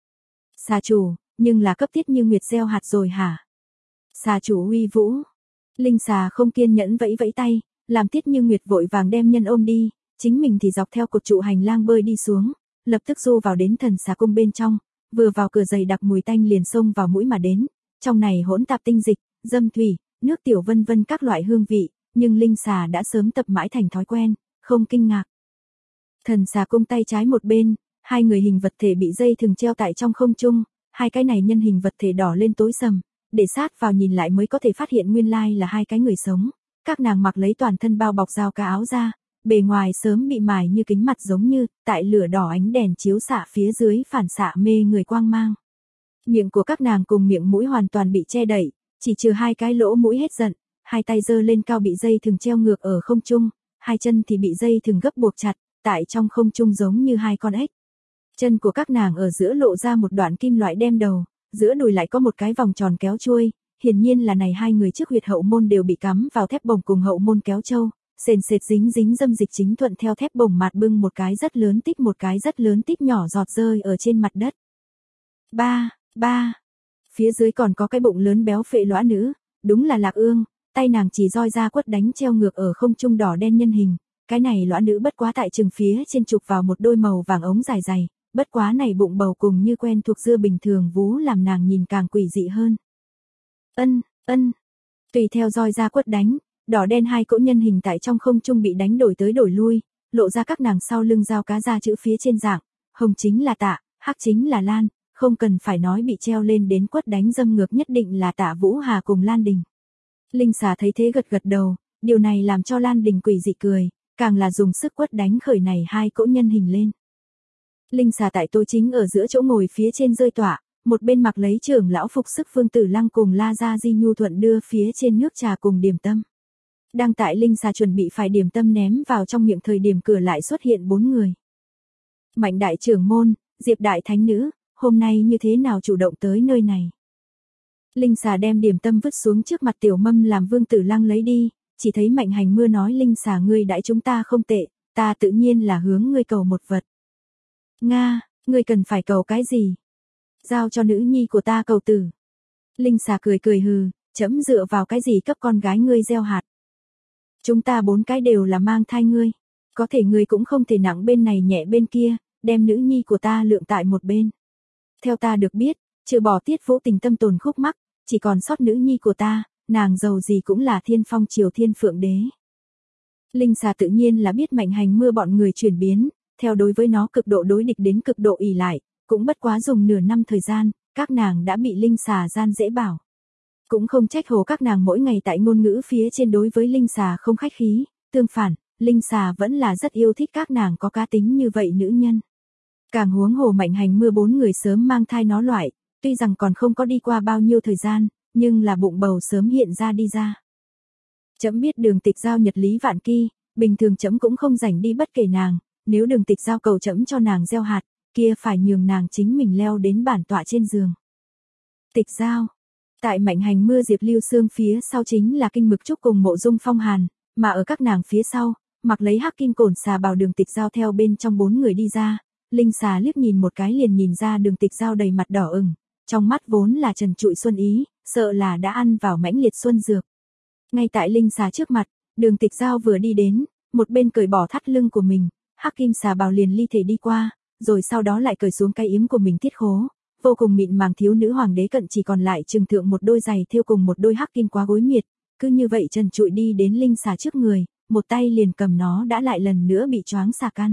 Xà chủ, nhưng là cấp Tiết Như Nguyệt gieo hạt rồi hả? Xà chủ uy vũ. Linh xà không kiên nhẫn vẫy vẫy tay, làm Tiết Như Nguyệt vội vàng đem nhân ôm đi, chính mình thì dọc theo cột trụ hành lang bơi đi xuống, lập tức du vào đến thần xà cung bên trong, vừa vào cửa dày đặc mùi tanh liền xông vào mũi mà đến, trong này hỗn tạp tinh dịch, dâm thủy, nước tiểu vân vân các loại hương vị, nhưng linh xà đã sớm tập mãi thành thói quen, không kinh ngạc. Thần xà cung tay trái một bên, hai người hình vật thể bị dây thừng treo tại trong không trung, hai cái này nhân hình vật thể đỏ lên tối sầm, để sát vào nhìn lại mới có thể phát hiện nguyên lai là hai cái người sống, các nàng mặc lấy toàn thân bao bọc dao cá áo ra, bề ngoài sớm bị mài như kính mặt giống như, tại lửa đỏ ánh đèn chiếu xạ phía dưới phản xạ mê người quang mang. Miệng của các nàng cùng miệng mũi hoàn toàn bị che đậy, chỉ trừ hai cái lỗ mũi hết giận, hai tay giơ lên cao bị dây thừng treo ngược ở không trung, hai chân thì bị dây thừng gấp buộc chặt, tại trong không trung giống như hai con ếch. Chân của các nàng ở giữa lộ ra một đoạn kim loại đem đầu, giữa đùi lại có một cái vòng tròn kéo chuôi, hiển nhiên là này hai người trước huyệt hậu môn đều bị cắm vào thép bổng cùng hậu môn kéo châu, sền sệt dính dính dâm dịch chính thuận theo thép bổng mạt bưng một cái rất lớn tích một cái rất lớn tích nhỏ giọt rơi ở trên mặt đất. Ba, ba. Phía dưới còn có cái bụng lớn béo phệ lõa nữ, đúng là Lạc Ương, tay nàng chỉ roi ra quất đánh treo ngược ở không trung đỏ đen nhân hình, cái này lõa nữ bất quá tại chừng phía trên trục vào một đôi màu vàng ống dài dày, bất quá này bụng bầu cùng như quen thuộc dưa bình thường vú làm nàng nhìn càng quỷ dị hơn. Ân, ân. Tùy theo roi ra quất đánh, đỏ đen hai cỗ nhân hình tại trong không trung bị đánh đổi tới đổi lui, lộ ra các nàng sau lưng dao cá ra chữ phía trên dạng, hồng chính là Tạ, hắc chính là Lan, không cần phải nói bị treo lên đến quất đánh dâm ngược nhất định là Tạ Vũ Hà cùng Lan Đình. Linh xà thấy thế gật gật đầu, điều này làm cho Lan Đình quỷ dị cười, càng là dùng sức quất đánh khởi này hai cỗ nhân hình lên. Linh xà tại tô chính ở giữa chỗ ngồi phía trên rơi tỏa, một bên mặc lấy trưởng lão phục sức Phương Tử Lăng cùng La Gia Di nhu thuận đưa phía trên nước trà cùng điểm tâm. Đang tại linh xà chuẩn bị phải điểm tâm ném vào trong miệng thời điểm cửa lại xuất hiện bốn người. Mạnh đại trưởng môn, Diệp đại thánh nữ, hôm nay như thế nào chủ động tới nơi này? Linh xà đem điểm tâm vứt xuống trước mặt tiểu mâm làm Vương Tử Lăng lấy đi, chỉ thấy Mạnh Hành Mưa nói linh xà ngươi đãi chúng ta không tệ, ta tự nhiên là hướng ngươi cầu một vật. Nga, ngươi cần phải cầu cái gì? Giao cho nữ nhi của ta cầu tử. Linh xà cười cười hừ, chấm dựa vào cái gì cấp con gái ngươi gieo hạt. Chúng ta bốn cái đều là mang thai ngươi, có thể ngươi cũng không thể nặng bên này nhẹ bên kia, đem nữ nhi của ta lượng tại một bên. Theo ta được biết, trừ bỏ Tiết Vũ Tình tâm tồn khúc mắc, chỉ còn sót nữ nhi của ta, nàng giàu gì cũng là thiên phong triều thiên phượng đế. Linh xà tự nhiên là biết Mạnh Hành Mưa bọn người chuyển biến, theo đối với nó cực độ đối địch đến cực độ ỷ lại, cũng bất quá dùng nửa năm thời gian, các nàng đã bị linh xà gian dễ bảo. Cũng không trách hồ các nàng mỗi ngày tại ngôn ngữ phía trên đối với linh xà không khách khí, tương phản, linh xà vẫn là rất yêu thích các nàng có cá tính như vậy nữ nhân. Càng huống hồ Mạnh Hành Mưa bốn người sớm mang thai nó loại, tuy rằng còn không có đi qua bao nhiêu thời gian, nhưng là bụng bầu sớm hiện ra đi ra. Trẫm biết Đường Tịch Giao nhật lý vạn kỳ, bình thường trẫm cũng không rảnh đi bất kể nàng, nếu Đường Tịch Giao cầu trẫm cho nàng gieo hạt, kia phải nhường nàng chính mình leo đến bản tọa trên giường. Tịch Giao. Tại Mạnh Hành Mưa Diệp Lưu Xương phía sau chính là Kinh Mực Trúc cùng Mộ Dung Phong Hàn, mà ở các nàng phía sau, mặc lấy hắc kim cổn xà bào Đường Tịch Giao theo bên trong bốn người đi ra, linh xà liếc nhìn một cái liền nhìn ra Đường Tịch Giao đầy mặt đỏ ửng, trong mắt vốn là trần trụi xuân ý, sợ là đã ăn vào mãnh liệt xuân dược. Ngay tại linh xà trước mặt, Đường Tịch Giao vừa đi đến, một bên cởi bỏ thắt lưng của mình, hắc kim xà bào liền ly thể đi qua, rồi sau đó lại cởi xuống cái yếm của mình thiết khố, vô cùng mịn màng thiếu nữ hoàng đế cận chỉ còn lại trừng thượng một đôi giày thêu cùng một đôi hắc kim quá gối miệt, cứ như vậy trần trụi đi đến linh xà trước người, một tay liền cầm nó đã lại lần nữa bị choáng xà căn.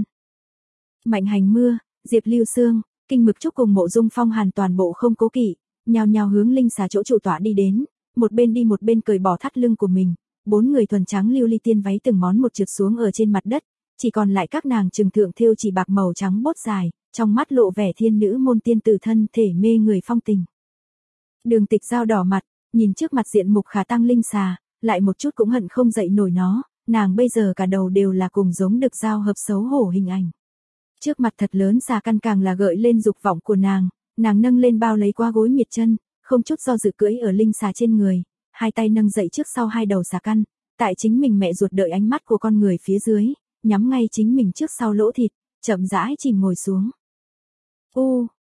Mạnh Hành Mưa, Diệp Lưu Xương, Kinh Mực Trúc cùng Mộ Dung Phong Hàn toàn bộ không cố kỵ, nhào nhào hướng linh xà chỗ trụ tọa đi đến, một bên đi một bên cởi bỏ thắt lưng của mình, bốn người thuần trắng lưu ly tiên váy từng món một trượt xuống ở trên mặt đất, chỉ còn lại các nàng trừng thượng thêu chỉ bạc màu trắng bốt dài, trong mắt lộ vẻ thiên nữ môn tiên tử thân thể mê người phong tình. Đường Tịch Giao đỏ mặt, nhìn trước mặt diện mục khả tăng linh xà, lại một chút cũng hận không dậy nổi nó, nàng bây giờ cả đầu đều là cùng giống được giao hợp xấu hổ hình ảnh. Trước mặt thật lớn xà căn càng là gợi lên dục vọng của nàng, nàng nâng lên bao lấy qua gối miệt chân, không chút do dự cưỡi ở linh xà trên người, hai tay nâng dậy trước sau hai đầu xà căn, tại chính mình mẹ ruột đợi ánh mắt của con người phía dưới, nhắm ngay chính mình trước sau lỗ thịt, chậm rãi chìm ngồi xuống. U,